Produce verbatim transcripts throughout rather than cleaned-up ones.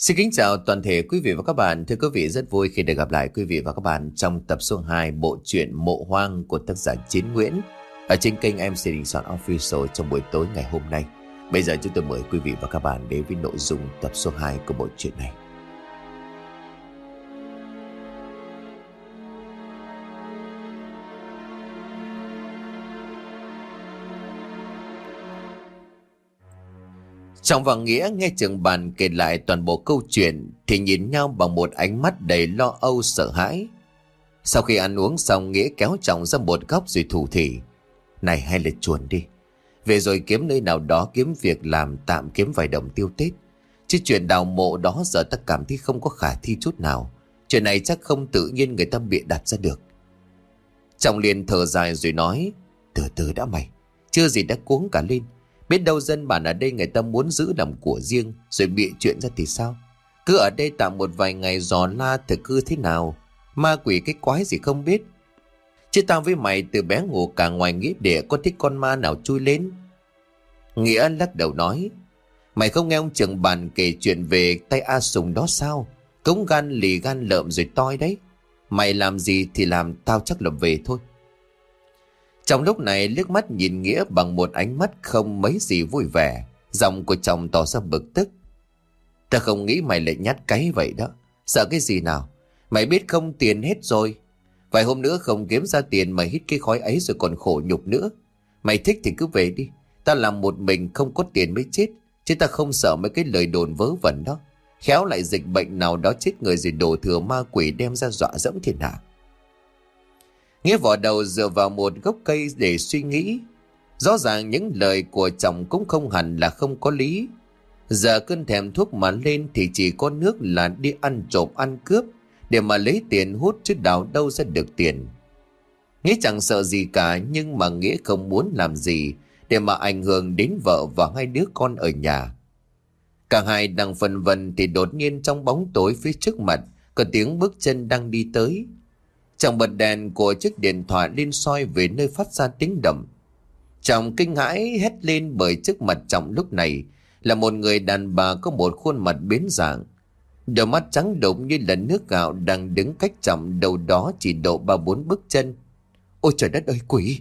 Xin kính chào toàn thể quý vị và các bạn. Thưa quý vị, rất vui khi được gặp lại quý vị và các bạn trong tập số hai bộ truyện Mộ Hoang của tác giả Chiến Nguyễn ở trên kênh em xê Đình Soạn Official trong buổi tối ngày hôm nay. Bây giờ chúng tôi mời quý vị và các bạn đến với nội dung tập số hai của bộ truyện này. Trọng và Nghĩa nghe trưởng bàn kể lại toàn bộ câu chuyện thì nhìn nhau bằng một ánh mắt đầy lo âu sợ hãi. Sau khi ăn uống xong, Nghĩa kéo Trọng ra một góc rồi thủ thỉ: "Này, hay là chuồn đi, về rồi kiếm nơi nào đó kiếm việc làm tạm, kiếm vài đồng tiêu Tết. Chứ chuyện đào mộ đó giờ ta cảm thấy không có khả thi chút nào. Chuyện này chắc không tự nhiên người ta bịa đặt ra được." Trọng liền thở dài rồi nói: "Từ từ đã mày, chưa gì đã cuống cả lên. Biết đâu dân bản ở đây người ta muốn giữ làm của riêng rồi bịa chuyện ra thì sao? Cứ ở đây tạm một vài ngày dò la thử cư thế nào. Ma quỷ cái quái gì không biết. Chứ tao với mày từ bé ngủ cả ngoài nghĩa địa, có thích con ma nào chui lên." Nghĩa lắc đầu nói: "Mày không nghe ông trưởng bàn kể chuyện về tay A Sùng đó sao? Cống gan lì gan lợm rồi toi đấy. Mày làm gì thì làm, tao chắc là về thôi." Trong lúc này liếc mắt nhìn Nghĩa bằng một ánh mắt không mấy gì vui vẻ. Giọng của chồng tỏ ra bực tức: "Ta không nghĩ mày lại nhát cái vậy đó. Sợ cái gì nào? Mày biết không, tiền hết rồi. Vài hôm nữa không kiếm ra tiền mà hít cái khói ấy rồi còn khổ nhục nữa. Mày thích thì cứ về đi. Ta làm một mình không có tiền mới chết. Chứ ta không sợ mấy cái lời đồn vớ vẩn đó. Khéo lại dịch bệnh nào đó chết người rồi đổ thừa ma quỷ đem ra dọa dẫm thiên hạ." Nghĩa vò đầu dựa vào một gốc cây để suy nghĩ. Rõ ràng những lời của chồng cũng không hẳn là không có lý. Giờ cơn thèm thuốc mà lên thì chỉ có nước là đi ăn trộm ăn cướp để mà lấy tiền hút, chứ đào đâu ra được tiền. Nghĩa chẳng sợ gì cả, nhưng mà Nghĩa không muốn làm gì để mà ảnh hưởng đến vợ và hai đứa con ở nhà. Cả hai đang phân vân thì đột nhiên trong bóng tối phía trước mặt có tiếng bước chân đang đi tới. Chàng bật đèn của chiếc điện thoại lên soi về nơi phát ra tiếng động. Chàng kinh hãi hét lên bởi trước mặt Trọng lúc này là một người đàn bà có một khuôn mặt biến dạng. Đôi mắt trắng đục như là nước gạo đang đứng cách Trọng đâu đó chỉ độ ba bốn bước chân. Ôi trời đất ơi, quỷ!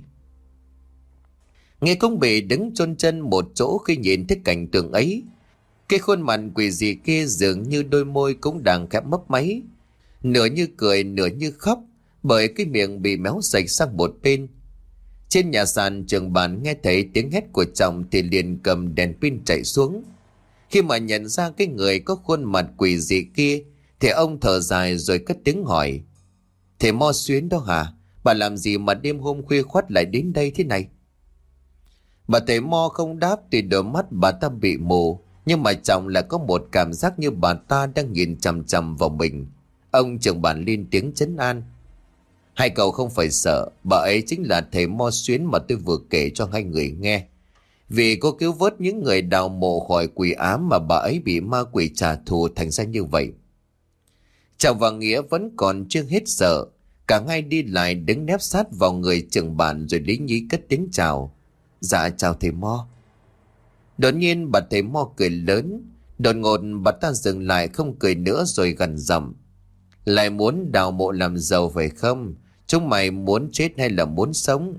Nghe cũng bị đứng chôn chân một chỗ khi nhìn thấy cảnh tượng ấy. Cái khuôn mặt quỷ dị kia dường như đôi môi cũng đang khẽ mấp máy, nửa như cười nửa như khóc, bởi cái miệng bị méo sạch sang một bên. Trên nhà sàn trường bàn nghe thấy tiếng hét của chồng thì liền cầm đèn pin chạy xuống. Khi mà nhận ra cái người có khuôn mặt quỷ dị kia thì ông thở dài rồi cất tiếng hỏi: "Thầy Mo Xuyến đó hả? Bà làm gì mà đêm hôm khuya khoắt lại đến đây thế này?" Bà thầy Mo không đáp, tuy đôi mắt bà ta bị mù, nhưng mà chồng lại có một cảm giác như bà ta đang nhìn chằm chằm vào mình. Ông trưởng bàn lên tiếng trấn an: "Hai cậu không phải sợ, bà ấy chính là thầy Mo Xuyến mà tôi vừa kể cho hai người nghe. Vì cô cứu vớt những người đào mộ khỏi quỷ ám mà bà ấy bị ma quỷ trả thù thành ra như vậy." Chào và Nghĩa vẫn còn chưa hết sợ. Cả hai đi lại đứng nép sát vào người trưởng bàn rồi lý nhí cất tiếng chào: "Dạ chào thầy Mo." Đột nhiên bà thầy Mo cười lớn. Đột ngột bà ta dừng lại không cười nữa rồi gằn giọng: "Lại muốn đào mộ làm giàu phải không? Chúng mày muốn chết hay là muốn sống?"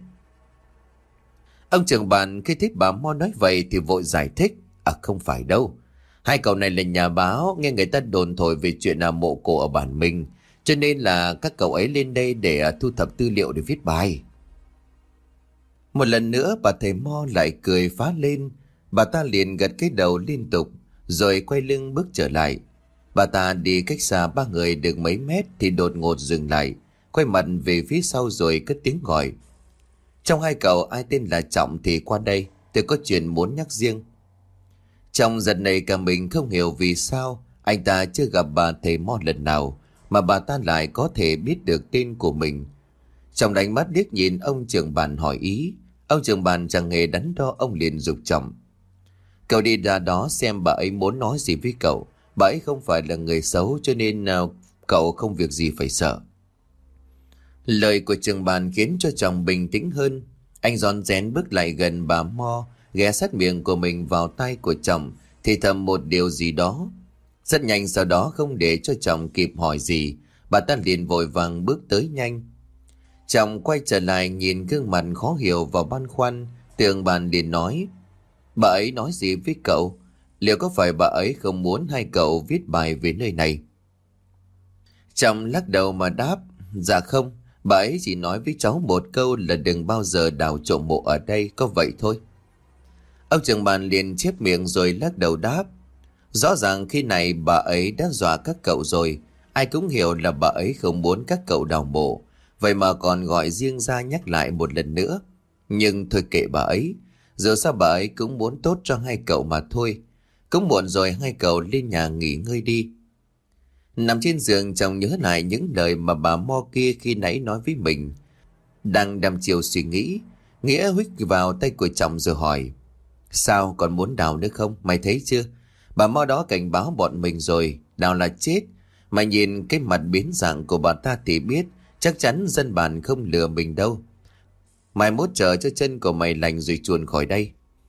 Ông trưởng bàn khi thấy bà Mo nói vậy thì vội giải thích: "À không phải đâu. Hai cậu này là nhà báo, nghe người ta đồn thổi về chuyện là mộ cổ ở bản mình, cho nên là các cậu ấy lên đây để thu thập tư liệu để viết bài." Một lần nữa bà thầy Mo lại cười phá lên. Bà ta liền gật cái đầu liên tục rồi quay lưng bước trở lại. Bà ta đi cách xa ba người được mấy mét thì đột ngột dừng lại, quay mặt về phía sau rồi cất tiếng gọi: "Trong hai cậu ai tên là Trọng thì qua đây, tôi có chuyện muốn nhắc riêng." Trọng giật nảy cả mình, không hiểu vì sao anh ta chưa gặp bà thầy Mo lần nào mà bà ta lại có thể biết được tên của mình. Trọng đánh mắt liếc nhìn ông trưởng bàn hỏi ý. Ông trưởng bàn chẳng hề đắn đo, ông liền giục Trọng: "Cậu đi ra đó xem bà ấy muốn nói gì với cậu. Bà ấy không phải là người xấu, cho nên uh, cậu không việc gì phải sợ." Lời của trưởng bàn khiến cho Trọng bình tĩnh hơn. Anh rón rén bước lại gần bà Mo, ghé sát miệng của mình vào tai của Trọng thì thầm một điều gì đó. Rất nhanh sau đó, không để cho chồng kịp hỏi gì, bà ta liền vội vàng bước tới nhanh. Chồng quay trở lại nhìn gương mặt khó hiểu và băn khoăn, Tường bàn liền nói: bà ấy nói gì với cậu? Liệu có phải bà ấy không muốn hai cậu viết bài về nơi này? Chồng lắc đầu mà đáp: dạ không, bà ấy chỉ nói với cháu một câu là đừng bao giờ đào trộm mộ ở đây, có vậy thôi. Ông trưởng bàn liền chép miệng rồi lắc đầu đáp: rõ ràng khi này bà ấy đã dọa các cậu rồi. Ai cũng hiểu là bà ấy không muốn các cậu đào mộ, vậy mà còn gọi riêng ra nhắc lại một lần nữa. Nhưng thôi kệ bà ấy, dù sao bà ấy cũng muốn tốt cho hai cậu mà thôi. Cũng muộn rồi, hai cậu lên nhà nghỉ ngơi đi. Nằm trên giường, chồng nhớ lại những lời mà bà Mo kia khi nãy nói với mình. Đang đăm chiều suy nghĩ, Nghĩa huých vào tay của chồng rồi hỏi: sao, còn muốn đào nữa không? Mày thấy chưa? Bà Mo đó cảnh báo bọn mình rồi, đào là chết. Mày nhìn cái mặt biến dạng của bà ta thì biết chắc chắn dân bản không lừa mình đâu. Mày mốt chờ cho chân của mày lành rồi chuồn khỏi đây.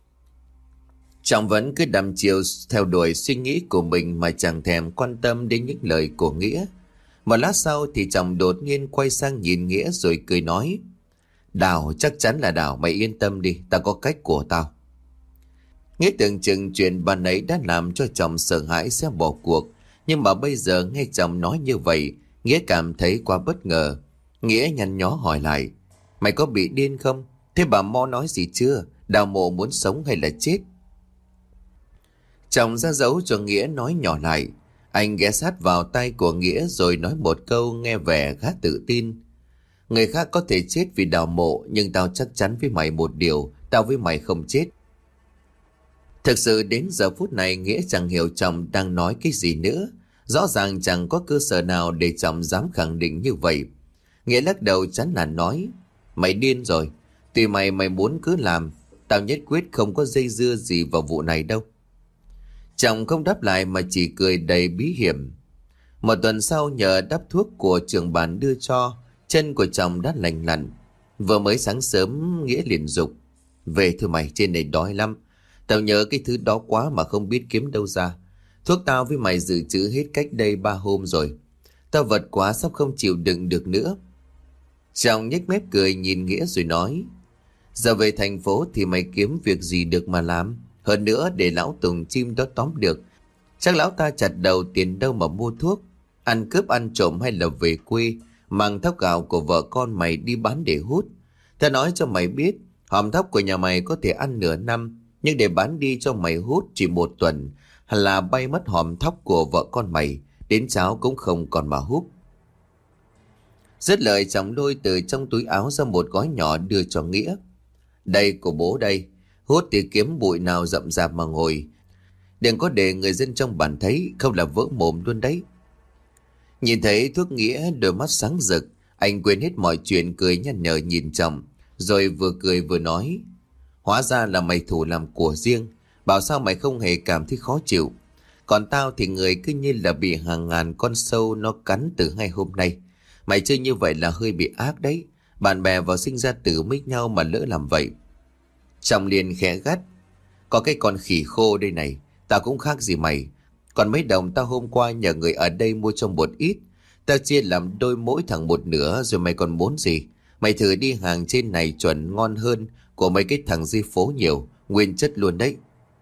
Chồng vẫn cứ đăm chiều theo đuổi suy nghĩ của mình mà chẳng thèm quan tâm đến những lời của Nghĩa. Một lát sau thì chồng đột nhiên quay sang nhìn Nghĩa rồi cười nói: đào, chắc chắn là đào, mày yên tâm đi, tao có cách của tao. Nghĩa tưởng chừng chuyện bà nãy đã làm cho chồng sợ hãi sẽ bỏ cuộc, nhưng mà bây giờ nghe chồng nói như vậy, Nghĩa cảm thấy quá bất ngờ. Nghĩa nhăn nhó hỏi lại: mày có bị điên không? Thế bà Mo nói gì chưa? Đào mộ muốn sống hay là chết? Chồng ra dấu cho Nghĩa nói nhỏ lại. Anh ghé sát vào tay của Nghĩa rồi nói một câu nghe vẻ khá tự tin: người khác có thể chết vì đào mộ, nhưng tao chắc chắn với mày một điều, tao với mày không chết. Thực sự đến giờ phút này Nghĩa chẳng hiểu chồng đang nói cái gì nữa. Rõ ràng chẳng có cơ sở nào để chồng dám khẳng định như vậy. Nghĩa lắc đầu chán nản nói: mày điên rồi, tùy mày, mày muốn cứ làm, tao nhất quyết không có dây dưa gì vào vụ này đâu. Chồng không đáp lại mà chỉ cười đầy bí hiểm. Một tuần sau, nhờ đắp thuốc của trưởng bản đưa cho, chân của chồng đã lành lặn. Vừa mới sáng sớm, Nghĩa liền dục: về thôi mày, trên này đói lắm. Tao nhớ cái thứ đó quá mà không biết kiếm đâu ra. Thuốc tao với mày dự trữ hết cách đây ba hôm rồi. Tao vật quá, sắp không chịu đựng được nữa. Chồng nhếch mép cười nhìn Nghĩa rồi nói: giờ về thành phố thì mày kiếm việc gì được mà làm. Hơn nữa, để lão Tùng chim đó tóm được, chắc lão ta chặt đầu tiền đâu mà mua thuốc. Ăn cướp ăn trộm hay là về quê mang thóc gạo của vợ con mày đi bán để hút. Tao nói cho mày biết, hòm thóc của nhà mày có thể ăn nửa năm, nhưng để bán đi cho mày hút chỉ một tuần là bay mất hòm thóc của vợ con mày, đến cháo cũng không còn mà hút. Dứt lời, chồng lôi từ trong túi áo ra một gói nhỏ đưa cho Nghĩa. Đây của bố đây, hút thì kiếm bụi nào rậm rạp mà ngồi, đừng có để người dân trong bản thấy, không là vỡ mồm luôn đấy. Nhìn thấy thuốc Nghĩa, đôi mắt sáng rực, anh quên hết mọi chuyện, cười nhăn nhở nhìn chồng, rồi vừa cười vừa nói: hóa ra là mày thủ làm của riêng, bảo sao mày không hề cảm thấy khó chịu. Còn tao thì người cứ như là bị hàng ngàn con sâu nó cắn từ hai hôm nay. Mày chơi như vậy là hơi bị ác đấy, bạn bè vào sinh ra tử mít nhau mà lỡ làm vậy. Chồng liền khẽ gắt: có cái con khỉ khô đây này, tao cũng khác gì mày. Còn mấy đồng tao hôm qua nhờ người ở đây mua cho một ít, tao chia làm đôi mỗi thằng một nửa, rồi mày còn muốn gì? Mày thử đi, hàng trên này chuẩn ngon hơn của mấy cái thằng dưới phố nhiều, nguyên chất luôn đấy.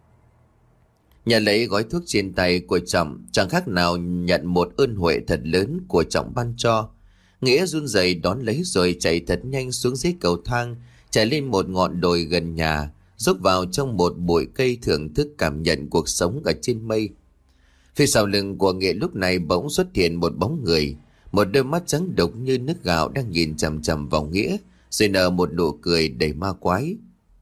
Nhận lấy gói thuốc trên tay của Trọng, chẳng khác nào nhận một ơn huệ thật lớn của Trọng ban cho. Nghĩa run rẩy đón lấy rồi chạy thật nhanh xuống dưới cầu thang, chạy lên một ngọn đồi gần nhà, rúc vào trong một bụi cây thưởng thức cảm nhận cuộc sống ở trên mây. Phía sau lưng của Nghĩa lúc này bỗng xuất hiện một bóng người, một đôi mắt trắng đục như nước gạo đang nhìn chằm chằm vào Nghĩa, rồi nở một nụ cười đầy ma quái.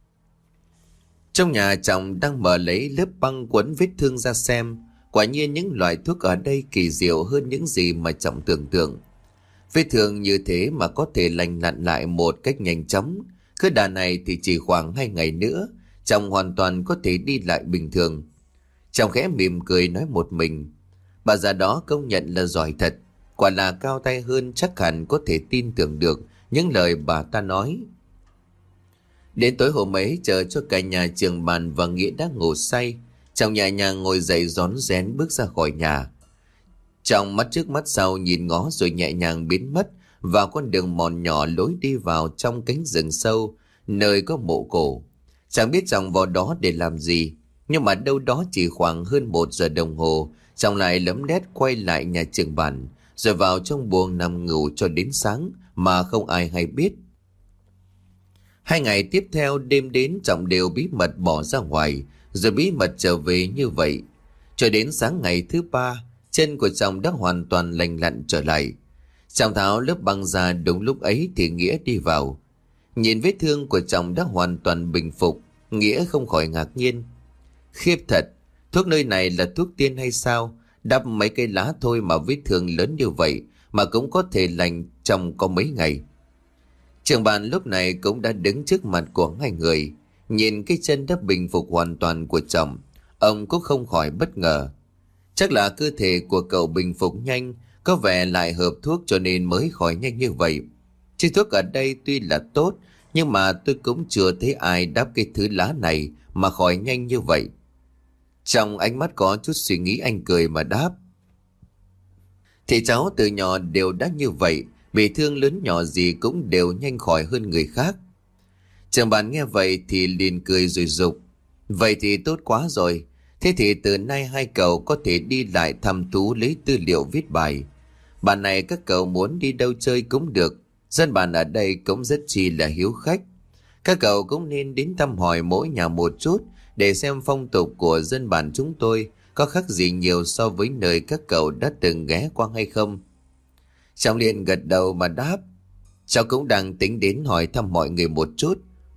Trong nhà, chồng đang mở lấy lớp băng quấn vết thương ra xem. Quả nhiên những loại thuốc ở đây kỳ diệu hơn những gì mà Trọng tưởng tượng. Vết thương như thế mà có thể lành lặn lại một cách nhanh chóng. Cứ đà này thì chỉ khoảng hai ngày nữa, chồng hoàn toàn có thể đi lại bình thường. Chồng khẽ mỉm cười nói một mình: bà già đó công nhận là giỏi thật, quả là cao tay hơn, chắc hẳn có thể tin tưởng được những lời bà ta nói. Đến tối hôm ấy, chờ cho cả nhà Trường Bàn và Nghĩa đã ngủ say, Trọng nhẹ nhàng ngồi dậy rón rén bước ra khỏi nhà. Trọng mắt trước mắt sau nhìn ngó rồi nhẹ nhàng biến mất vào con đường mòn nhỏ lối đi vào trong cánh rừng sâu, nơi có mộ cổ. Chẳng biết Trọng vào đó để làm gì, nhưng mà đâu đó chỉ khoảng hơn một giờ đồng hồ, Trọng lại lấm lét quay lại nhà Trường Bản, rồi vào trong buồng nằm ngủ cho đến sáng mà không ai hay biết. Hai ngày tiếp theo đêm đến Trọng đều bí mật bỏ ra ngoài, rồi bí mật trở về như vậy. Cho đến sáng ngày thứ ba, chân của Trọng đã hoàn toàn lành lặn trở lại. Trọng tháo lớp băng ra, đúng lúc ấy thì Nghĩa đi vào. Nhìn vết thương của Trọng đã hoàn toàn bình phục, Nghĩa không khỏi ngạc nhiên. Khiếp thật, thuốc nơi này là thuốc tiên hay sao? Đắp mấy cây lá thôi mà vết thương lớn như vậy mà cũng có thể lành trong có mấy ngày. Trường Bản lúc này cũng đã đứng trước mặt của hai người. Nhìn cái chân đã bình phục hoàn toàn của Trọng, ông cũng không khỏi bất ngờ. Chắc là cơ thể của cậu bình phục nhanh, có vẻ lại hợp thuốc cho nên mới khỏi nhanh như vậy. Chứ thuốc ở đây tuy là tốt, nhưng mà tôi cũng chưa thấy ai đắp cái thứ lá này mà khỏi nhanh như vậy. Trong ánh mắt có chút suy nghĩ, anh cười mà đáp. Thì cháu từ nhỏ đều đã như vậy, bị thương lớn nhỏ gì cũng đều nhanh khỏi hơn người khác. Trường Bản nghe vậy thì liền cười rồi dục. Vậy thì tốt quá rồi. Thế thì từ nay hai cậu có thể đi lại thăm thú lấy tư liệu viết bài. Bản này các cậu muốn đi đâu chơi cũng được. Dân bản ở đây cũng rất chi là hiếu khách. Các cậu cũng nên đến thăm hỏi mỗi nhà một chút để xem phong tục của dân bản chúng tôi có khác gì nhiều so với nơi các cậu đã từng ghé qua hay không. Trọng liền gật đầu mà đáp. Cháu cũng đang tính đến hỏi thăm mọi người một chút.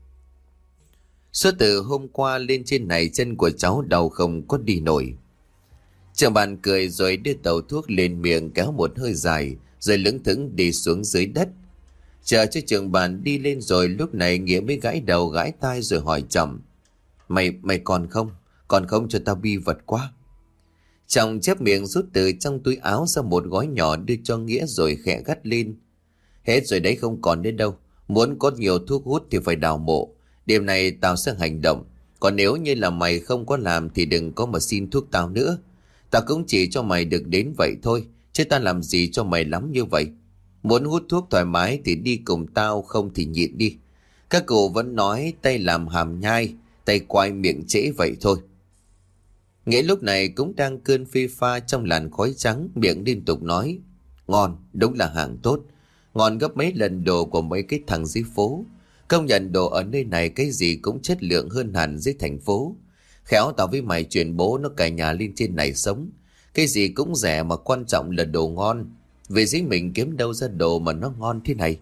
Suốt từ hôm qua lên trên này chân của cháu đau không có đi nổi. Trường Bản cười rồi đưa tàu thuốc lên miệng kéo một hơi dài, rồi lững thững đi xuống dưới đất. Chờ cho Trường Bản đi lên rồi lúc này Nghĩa mới gãi đầu gãi tai rồi hỏi Trọng. Mày, mày còn không? Còn không cho tao bi vật quá. Trọng chép miệng rút từ trong túi áo ra một gói nhỏ đưa cho Nghĩa rồi khẽ gắt lên. Hết rồi đấy, không còn đến đâu. Muốn có nhiều thuốc hút thì phải đào mộ. Đêm này tao sẽ hành động. Còn nếu như là mày không có làm thì đừng có mà xin thuốc tao nữa. Tao cũng chỉ cho mày được đến vậy thôi, chứ tao làm gì cho mày lắm như vậy. Muốn hút thuốc thoải mái thì đi cùng tao, không thì nhịn đi. Các cụ vẫn nói tay làm hàm nhai, tay quay miệng trễ vậy thôi. Nghĩa lúc này cũng đang cơn phê pha trong làn khói trắng, miệng liên tục nói. Ngon, đúng là hàng tốt. Ngon gấp mấy lần đồ của mấy cái thằng dưới phố. Công nhận đồ ở nơi này cái gì cũng chất lượng hơn hẳn dưới thành phố. Khéo tao với mày chuyển bố nó cả nhà lên trên này sống. Cái gì cũng rẻ mà quan trọng là đồ ngon. Về dưới mình kiếm đâu ra đồ mà nó ngon thế này.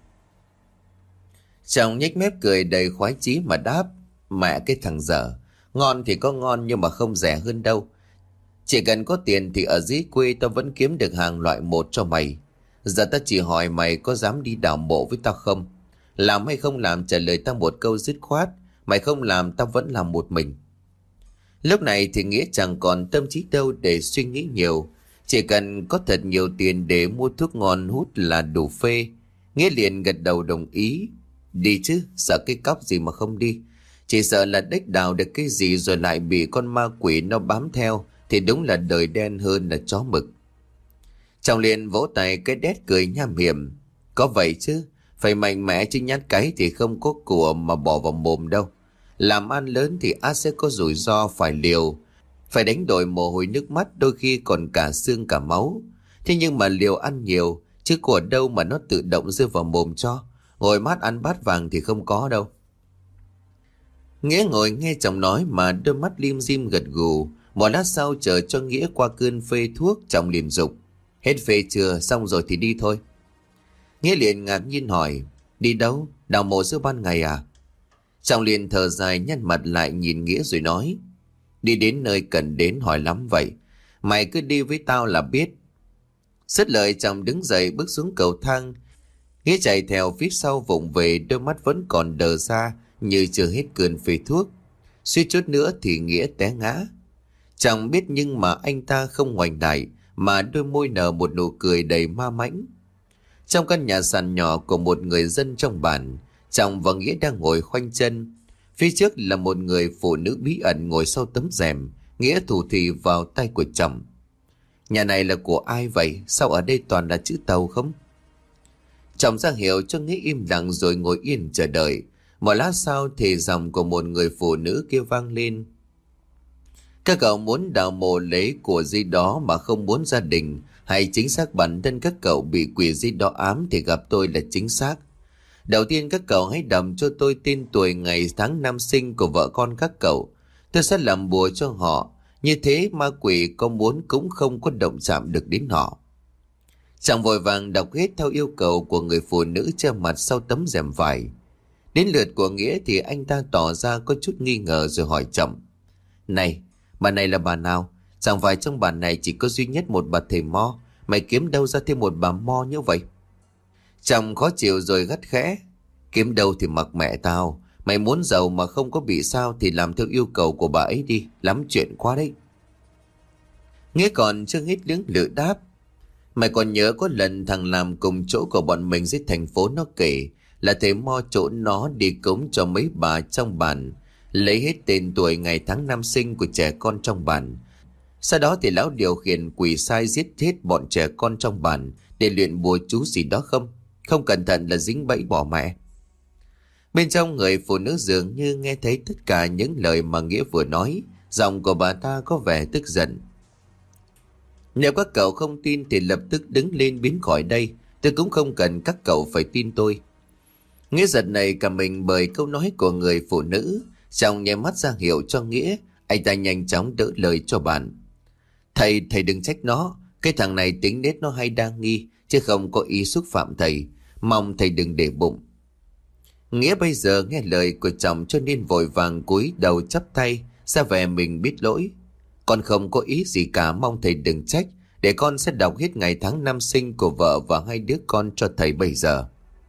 Chồng nhếch mép cười đầy khoái chí mà đáp. Mẹ cái thằng dở. Ngon thì có ngon nhưng mà không rẻ hơn đâu. Chỉ cần có tiền thì ở dưới quê tao vẫn kiếm được hàng loại một cho mày. Giờ tao chỉ hỏi mày có dám đi đào mộ với tao không? Làm hay không làm trả lời tao một câu dứt khoát. Mày không làm tao vẫn làm một mình. Lúc này thì Nghĩa chẳng còn tâm trí đâu để suy nghĩ nhiều. Chỉ cần có thật nhiều tiền để mua thuốc ngon hút là đủ phê. Nghĩa liền gật đầu đồng ý. Đi chứ, sợ cái cóc gì mà không đi. Chỉ sợ là đếch đào được cái gì rồi lại bị con ma quỷ nó bám theo thì đúng là đời đen hơn là chó mực. Trọng liền vỗ tay cái đét cười nham hiểm. Có vậy chứ, phải mạnh mẽ chứ nhát cái thì không có của mà bỏ vào mồm đâu. Làm ăn lớn thì ắt sẽ có rủi ro phải liều. Phải đánh đổi mồ hôi nước mắt, đôi khi còn cả xương cả máu. Thế nhưng mà liều ăn nhiều, chứ của đâu mà nó tự động rơi vào mồm cho. Ngồi mát ăn bát vàng thì không có đâu. Nghĩa ngồi nghe chồng nói mà đôi mắt lim dim gật gù. Một lát sau chờ cho Nghĩa qua cơn phê thuốc, chồng liền dục. Hết phê chưa, xong rồi thì đi thôi. Nghĩa liền ngạc nhiên hỏi. Đi đâu? Đào mộ giữa ban ngày à? Chồng liền thở dài nhăn mặt lại nhìn Nghĩa rồi nói. Đi đến nơi cần đến hỏi lắm vậy. Mày cứ đi với tao là biết. Dứt lời chồng đứng dậy bước xuống cầu thang. Nghĩa chạy theo phía sau vụng về, đôi mắt vẫn còn đờ ra như chưa hết cơn phê thuốc. Suýt chút nữa thì Nghĩa té ngã. Chẳng biết nhưng mà anh ta không ngoảnh lại, mà đôi môi nở một nụ cười đầy ma mãnh. Trong căn nhà sàn nhỏ của một người dân trong bản, Trọng và Nghĩa đang ngồi khoanh chân. Phía trước là một người phụ nữ bí ẩn ngồi sau tấm rèm, Nghĩa thủ thỉ vào tay của chồng. Nhà này là của ai vậy? Sao ở đây toàn là chữ Tàu không? Chồng ra hiệu cho Nghĩa im lặng rồi ngồi yên chờ đợi. Một lát sau thì giọng của một người phụ nữ kia vang lên. Các cậu muốn đào mộ lấy của gì đó mà không muốn gia đình hay chính xác bản thân các cậu bị quỷ gì đó ám thì gặp tôi là chính xác. Đầu tiên các cậu hãy đầm cho tôi tên tuổi ngày tháng năm sinh của vợ con các cậu. Tôi sẽ làm bùa cho họ. Như thế ma quỷ có muốn cũng không có động chạm được đến họ. Chàng vội vàng đọc hết theo yêu cầu của người phụ nữ che mặt sau tấm rèm vải. Đến lượt của Nghĩa thì anh ta tỏ ra có chút nghi ngờ rồi hỏi chồng. Này, bà này là bà nào? Chẳng phải trong bản này chỉ có duy nhất một bà thầy mo. Mày kiếm đâu ra thêm một bà mo như vậy? Chồng khó chịu rồi gắt khẽ. Kiếm đâu thì mặc mẹ tao. Mày muốn giàu mà không có bị sao thì làm theo yêu cầu của bà ấy đi. Lắm chuyện quá đấy. Nghĩa còn chưa hết lưỡng lự đáp. Mày còn nhớ có lần thằng làm cùng chỗ của bọn mình dưới thành phố nó kể là thầy mo chỗ nó đi cúng cho mấy bà trong bản, lấy hết tên tuổi ngày tháng năm sinh của trẻ con trong bản. Sau đó thì lão điều khiển quỷ sai giết hết bọn trẻ con trong bản để luyện bùa chú gì đó không? Không cẩn thận là dính bẫy bỏ mẹ. Bên trong người phụ nữ dường như nghe thấy tất cả những lời mà Nghĩa vừa nói. Giọng của bà ta có vẻ tức giận. Nếu các cậu không tin thì lập tức đứng lên biến khỏi đây. Tôi cũng không cần các cậu phải tin tôi. Nghĩa giật này cả mình bởi câu nói của người phụ nữ. Trong nháy mắt ra hiệu cho Nghĩa, anh ta nhanh chóng đỡ lời cho bạn. Thầy, thầy đừng trách nó. Cái thằng này tính nết nó hay đa nghi, chứ không có ý xúc phạm thầy. Mong thầy đừng để bụng. Nghĩa bây giờ nghe lời của chồng cho nên vội vàng cúi đầu chắp tay, ra vẻ mình biết lỗi. Con không có ý gì cả, mong thầy đừng trách. Để con sẽ đọc hết ngày tháng năm sinh của vợ và hai đứa con cho thầy bây giờ.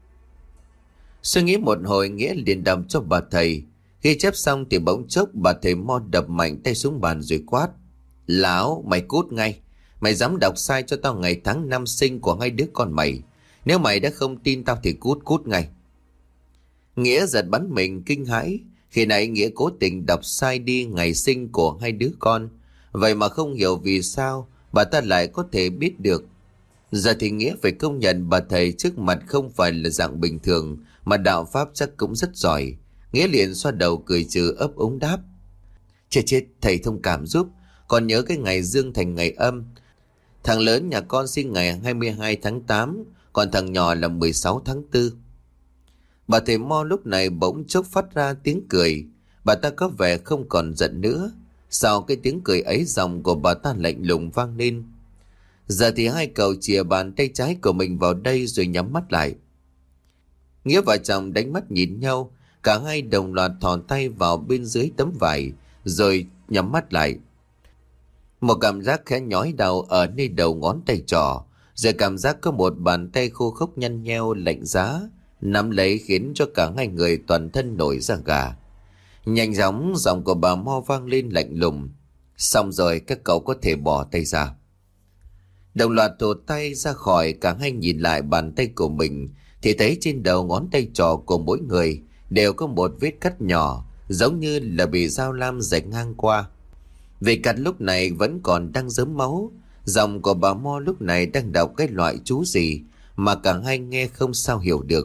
Suy nghĩ một hồi, Nghĩa liền đọc cho bà thầy. Khi chép xong thì bỗng chốc bà thầy mo đập mạnh tay xuống bàn rồi quát. Lão, mày cút ngay. Mày dám đọc sai cho tao ngày tháng năm sinh của hai đứa con mày. Nếu mày đã không tin tao thì cút cút ngay. Nghĩa giật bắn mình kinh hãi. Khi nãy Nghĩa cố tình đọc sai đi ngày sinh của hai đứa con. Vậy mà không hiểu vì sao bà ta lại có thể biết được. Giờ thì Nghĩa phải công nhận bà thầy trước mặt không phải là dạng bình thường, mà đạo pháp chắc cũng rất giỏi. Nghĩa liền xoa đầu cười trừ ấp úng đáp. Chết chết, thầy thông cảm giúp. Còn nhớ cái ngày dương thành ngày âm. Thằng lớn nhà con sinh ngày hai mươi hai tháng tám, còn thằng nhỏ là mười sáu tháng tư. Bà thầy mo lúc này bỗng chốc phát ra tiếng cười. Bà ta có vẻ không còn giận nữa. Sau cái tiếng cười ấy, giọng của bà ta lạnh lùng vang lên. Giờ thì hai cậu chìa bàn tay trái của mình vào đây rồi nhắm mắt lại. Nghĩa và chồng đánh mắt nhìn nhau. Cả hai đồng loạt thò tay vào bên dưới tấm vải rồi nhắm mắt lại. Một cảm giác khẽ nhói đau ở nơi đầu ngón tay trỏ, rồi cảm giác có một bàn tay khô khốc nhăn nheo lạnh giá nắm lấy khiến cho cả hai người toàn thân nổi da gà. Nhanh chóng giọng của bà mo vang lên lạnh lùng. Xong rồi, các cậu có thể bỏ tay ra. Đồng loạt tuột tay ra khỏi, cả hai nhìn lại bàn tay của mình thì thấy trên đầu ngón tay trỏ của mỗi người đều có một vết cắt nhỏ, giống như là bị dao lam rạch ngang qua. Vết cắt lúc này vẫn còn đang rớm máu. Giọng của bà mo lúc này đang đọc cái loại chú gì mà cả hai nghe không sao hiểu được.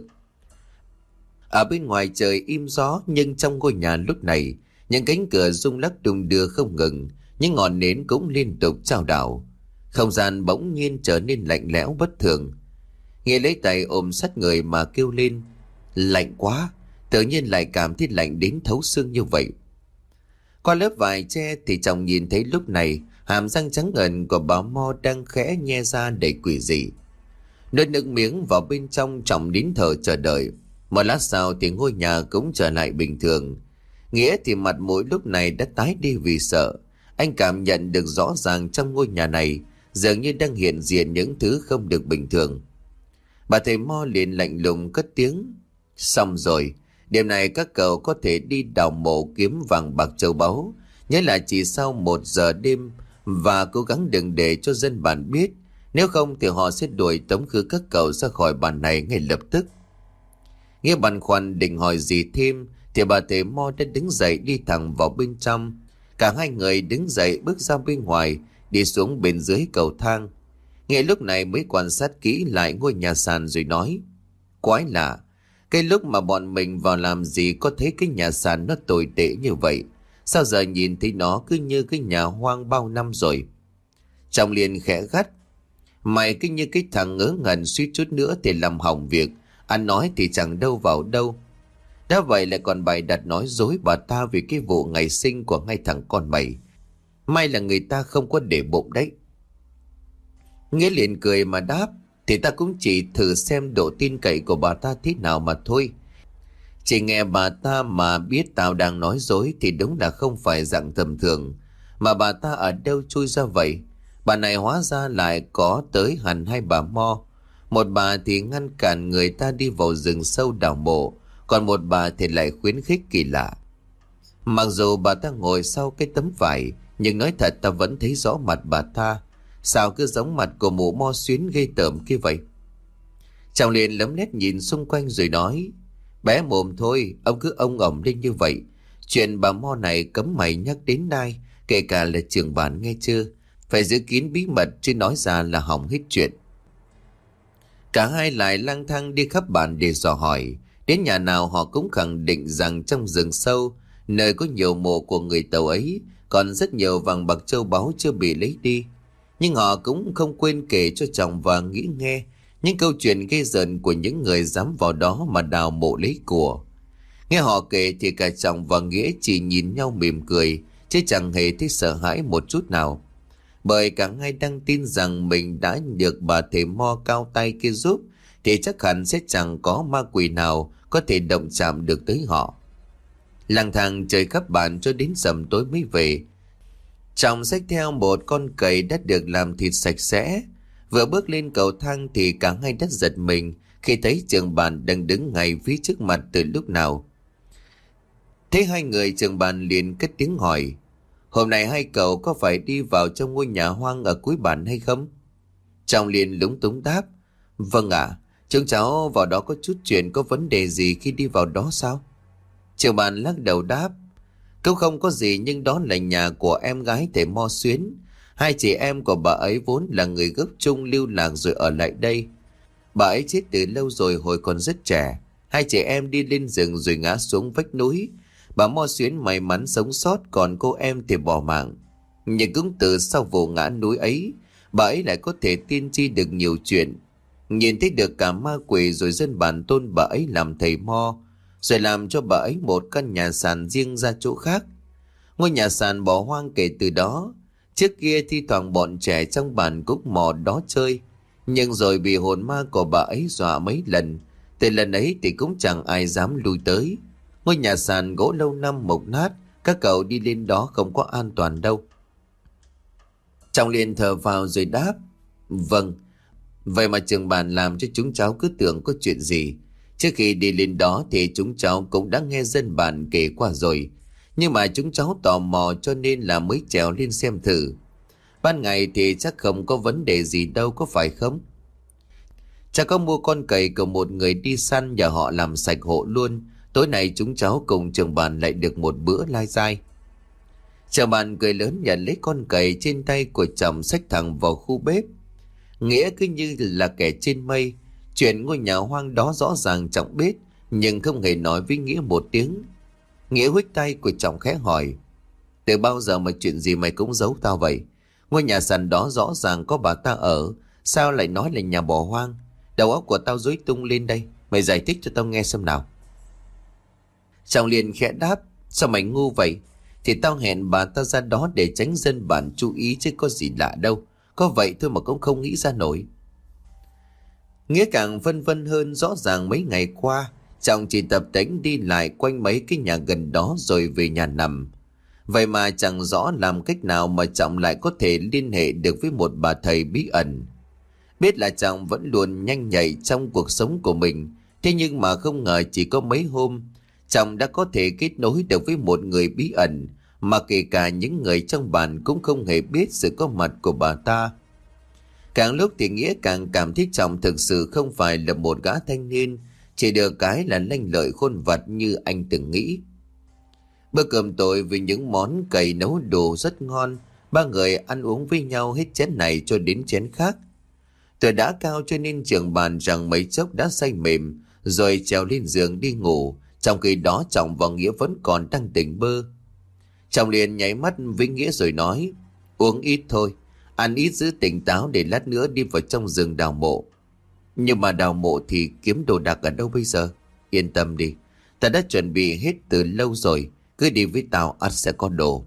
Ở bên ngoài trời im gió, nhưng trong ngôi nhà lúc này những cánh cửa rung lắc đung đưa không ngừng, những ngọn nến cũng liên tục chao đảo. Không gian bỗng nhiên trở nên lạnh lẽo bất thường. Nghĩa lấy tay ôm sát người mà kêu lên. Lạnh quá, tự nhiên lại cảm thấy lạnh đến thấu xương như vậy. Qua lớp vải che thì chồng nhìn thấy lúc này hàm răng trắng ngần của bà mo đang khẽ nhe ra đầy quỷ dị. Nuốt nước miếng vào bên trong, chồng nín thở chờ đợi. Một lát sau thì ngôi nhà cũng trở lại bình thường. Nghĩa thì mặt mũi lúc này đã tái đi vì sợ. Anh cảm nhận được rõ ràng trong ngôi nhà này dường như đang hiện diện những thứ không được bình thường. Bà thầy mo liền lạnh lùng cất tiếng. Xong rồi, đêm này các cậu có thể đi đào mộ kiếm vàng bạc châu báu. Nhớ là chỉ sau một giờ đêm, và cố gắng đừng để cho dân bản biết. Nếu không thì họ sẽ đuổi tống khứ các cậu ra khỏi bản này ngay lập tức. Nghĩa băn khoăn định hỏi gì thêm thì bà thầy mo đã đứng dậy đi thẳng vào bên trong. Cả hai người đứng dậy bước ra bên ngoài, đi xuống bên dưới cầu thang. Nghĩa lúc này mới quan sát kỹ lại ngôi nhà sàn rồi nói: Quái lạ, cái lúc mà bọn mình vào làm gì có thấy cái nhà sàn nó tồi tệ như vậy. Sao giờ nhìn thấy nó cứ như cái nhà hoang bao năm rồi. Trọng liền khẽ gắt: Mày cứ như cái thằng ngớ ngẩn, suýt chút nữa thì làm hỏng việc. Anh nói thì chẳng đâu vào đâu. Đã vậy lại còn bày đặt nói dối bà ta vì cái vụ ngày sinh của ngay thằng con mày. May là người ta không có để bụng đấy. Nghĩa liền cười mà đáp: Thì ta cũng chỉ thử xem độ tin cậy của bà ta thế nào mà thôi. Chỉ nghe bà ta mà biết tao đang nói dối thì đúng là không phải dạng tầm thường. Mà bà ta ở đâu chui ra vậy? Bà này hóa ra lại có tới hẳn hai bà mo. Một bà thì ngăn cản người ta đi vào rừng sâu đào mộ, còn một bà thì lại khuyến khích kỳ lạ. Mặc dù bà ta ngồi sau cái tấm vải, nhưng nói thật ta vẫn thấy rõ mặt bà ta. Sao cứ giống mặt của mụ mo xuyến ghê tởm kia vậy? Chàng liền lấm lét nhìn xung quanh rồi nói: Bé mồm thôi, ông cứ ông ổng lên như vậy. Chuyện bà mo này cấm mày nhắc đến ai, kể cả là trưởng bản, nghe chưa? Phải giữ kín bí mật, chứ nói ra là hỏng hết chuyện. Cả hai lại lang thang đi khắp bản để dò hỏi. Đến nhà nào họ cũng khẳng định rằng trong rừng sâu, nơi có nhiều mộ của người Tàu ấy, còn rất nhiều vàng bạc châu báu chưa bị lấy đi. Nhưng họ cũng không quên kể cho chồng và nghĩ nghe những câu chuyện ghê rợn của những người dám vào đó mà đào mộ lấy của. Nghe họ kể thì cả chồng và Nghĩa chỉ nhìn nhau mỉm cười, chứ chẳng hề thấy sợ hãi một chút nào. Bởi cả hai đang tin rằng mình đã được bà thầy mo cao tay kia giúp, thì chắc hẳn sẽ chẳng có ma quỷ nào có thể động chạm được tới họ. Lang thang chơi khắp bản cho đến sầm tối mới về. Chồng xách theo một con cầy đã được làm thịt sạch sẽ. Vừa bước lên cầu thang thì cả hai đất giật mình khi thấy trưởng bản đang đứng ngay phía trước mặt từ lúc nào. Thế hai người trưởng bản liền cất tiếng hỏi: Hôm nay hai cậu có phải đi vào trong ngôi nhà hoang ở cuối bản hay không? Chồng liền lúng túng đáp: Vâng ạ, à, chúng cháu vào đó có chút chuyện, có vấn đề gì khi đi vào đó sao? Trưởng bản lắc đầu đáp: Câu không có gì, nhưng đó là nhà của em gái thầy Mo Xuyến. Hai chị em của bà ấy vốn là người gốc Trung lưu lạc rồi ở lại đây. Bà ấy chết từ lâu rồi, hồi còn rất trẻ. Hai chị em đi lên rừng rồi ngã xuống vách núi. Bà Mo Xuyến may mắn sống sót, còn cô em thì bỏ mạng. Nhưng cũng từ sau vụ ngã núi ấy, bà ấy lại có thể tiên tri được nhiều chuyện. Nhìn thấy được cả ma quỷ, rồi dân bản tôn bà ấy làm thầy Mo, rồi làm cho bà ấy một căn nhà sàn riêng ra chỗ khác. Ngôi nhà sàn bỏ hoang kể từ đó. Trước kia thi thoảng bọn trẻ trong bản cũng mò đó chơi, nhưng rồi bị hồn ma của bà ấy dọa mấy lần. Từ lần ấy thì cũng chẳng ai dám lui tới. Ngôi nhà sàn gỗ lâu năm mục nát, các cậu đi lên đó không có an toàn đâu. Trọng liền thở vào rồi đáp: Vâng. Vậy mà trưởng bản làm cho chúng cháu cứ tưởng có chuyện gì. Trước khi đi lên đó thì chúng cháu cũng đã nghe dân bản kể qua rồi, nhưng mà chúng cháu tò mò cho nên là mới trèo lên xem thử. Ban ngày thì chắc không có vấn đề gì đâu, có phải không? Chắc có mua con cầy của một người đi săn, nhờ họ làm sạch hộ luôn. Tối nay chúng cháu cùng trưởng bản lại được một bữa lai dai. Trưởng bản cười lớn nhận lấy con cầy trên tay của chồng, xách thẳng vào khu bếp. Nghĩa cứ như là kẻ trên mây. Chuyện ngôi nhà hoang đó rõ ràng trọng biết, nhưng không hề nói với Nghĩa một tiếng. Nghĩa huých tay của chồng khẽ hỏi: Từ bao giờ mà chuyện gì mày cũng giấu tao vậy? Ngôi nhà sàn đó rõ ràng có bà ta ở, sao lại nói là nhà bỏ hoang? Đầu óc của tao rối tung lên đây, mày giải thích cho tao nghe xem nào. Chồng liền khẽ đáp: Sao mày ngu vậy? Thì tao hẹn bà ta ra đó để tránh dân bản chú ý chứ có gì lạ đâu. Có vậy thôi mà cũng không nghĩ ra nổi. Nghĩa càng vân vân hơn. Rõ ràng mấy ngày qua chồng chỉ tập tễnh đi lại quanh mấy cái nhà gần đó rồi về nhà nằm. Vậy mà chẳng rõ làm cách nào mà chồng lại có thể liên hệ được với một bà thầy bí ẩn. Biết là chồng vẫn luôn nhanh nhạy trong cuộc sống của mình, thế nhưng mà không ngờ chỉ có mấy hôm chồng đã có thể kết nối được với một người bí ẩn mà kể cả những người trong bản cũng không hề biết sự có mặt của bà ta. Càng lúc thì Nghĩa càng cảm thấy chồng thực sự không phải là một gã thanh niên chỉ được cái là lanh lợi khôn vặt như anh từng nghĩ. Bữa cơm tối với những món cầy nấu đồ rất ngon. Ba người ăn uống với nhau hết chén này cho đến chén khác. Tuổi đã cao cho nên Trường bàn rằng mấy chốc đã say mềm, rồi trèo lên giường đi ngủ. Trong khi đó Trọng và Nghĩa vẫn còn đang tỉnh bơ. Trọng liền nháy mắt với Nghĩa rồi nói: Uống ít thôi, ăn ít giữ tỉnh táo để lát nữa đi vào trong rừng đào mộ. Nhưng mà đào mộ thì kiếm đồ đạc ở đâu bây giờ? Yên tâm đi, ta đã chuẩn bị hết từ lâu rồi, cứ đi với tao ắt sẽ có đồ.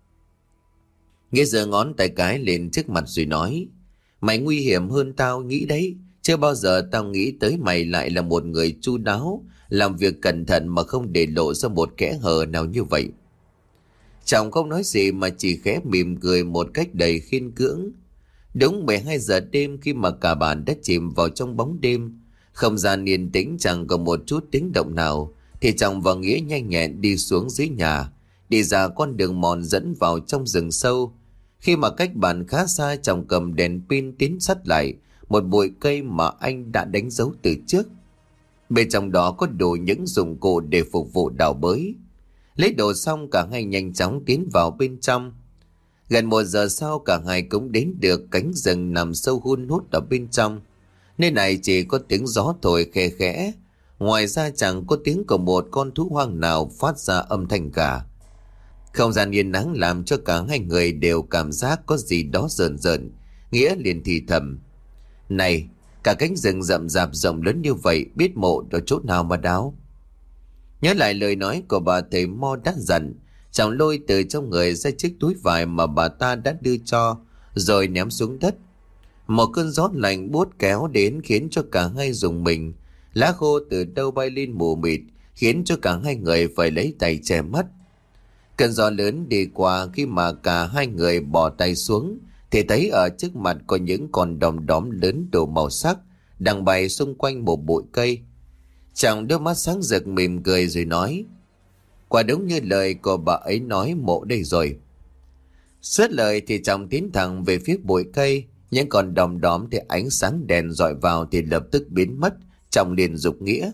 Nghĩa giơ ngón tay cái lên trước mặt rồi nói: Mày nguy hiểm hơn tao nghĩ đấy. Chưa bao giờ tao nghĩ tới mày lại là một người chu đáo, làm việc cẩn thận mà không để lộ ra một kẽ hở nào như vậy. Trọng không nói gì mà chỉ khẽ mỉm cười một cách đầy khiên cưỡng. Đúng mười hai giờ đêm, khi mà cả bản đã chìm vào trong bóng đêm, không gian yên tĩnh chẳng có một chút tiếng động nào, thì Trọng và Nghĩa nhanh nhẹn đi xuống dưới nhà, đi ra con đường mòn dẫn vào trong rừng sâu. Khi mà cách bản khá xa, Trọng cầm đèn pin tiến sát lại một bụi cây mà anh đã đánh dấu từ trước. Bên trong đó có đủ những dụng cụ để phục vụ đào bới. Lấy đồ xong, cả hai nhanh chóng tiến vào bên trong. Gần một giờ sau, cả hai cũng đến được cánh rừng nằm sâu hun hút ở bên trong. Nơi này chỉ có tiếng gió thổi khe khẽ, ngoài ra chẳng có tiếng của một con thú hoang nào phát ra âm thanh cả. Không gian yên ắng làm cho cả hai người đều cảm giác có gì đó rợn rợn. Nghĩa liền thì thầm: Này, cả cánh rừng rậm rạp rộng lớn như vậy, biết mộ ở chỗ nào mà đào? Nhớ lại lời nói của bà thầy Mo đã dặn, Trọng lôi từ trong người ra chiếc túi vải mà bà ta đã đưa cho, rồi ném xuống đất. Một cơn gió lạnh buốt kéo đến khiến cho cả hai rùng mình. Lá khô từ đâu bay lên mù mịt, khiến cho cả hai người phải lấy tay che mắt. Cơn gió lớn đi qua, khi mà cả hai người bỏ tay xuống thì thấy ở trước mặt có những con đom đóm lớn đủ màu sắc đang bay xung quanh một bụi cây. Chàng đôi mắt sáng rực mỉm cười rồi nói: Quả đúng như lời của bà ấy nói, mộ đây rồi. Dứt lời thì chàng tiến thẳng về phía bụi cây. Những con đom đóm thì ánh sáng đèn dọi vào thì lập tức biến mất. Chàng liền giục Nghĩa: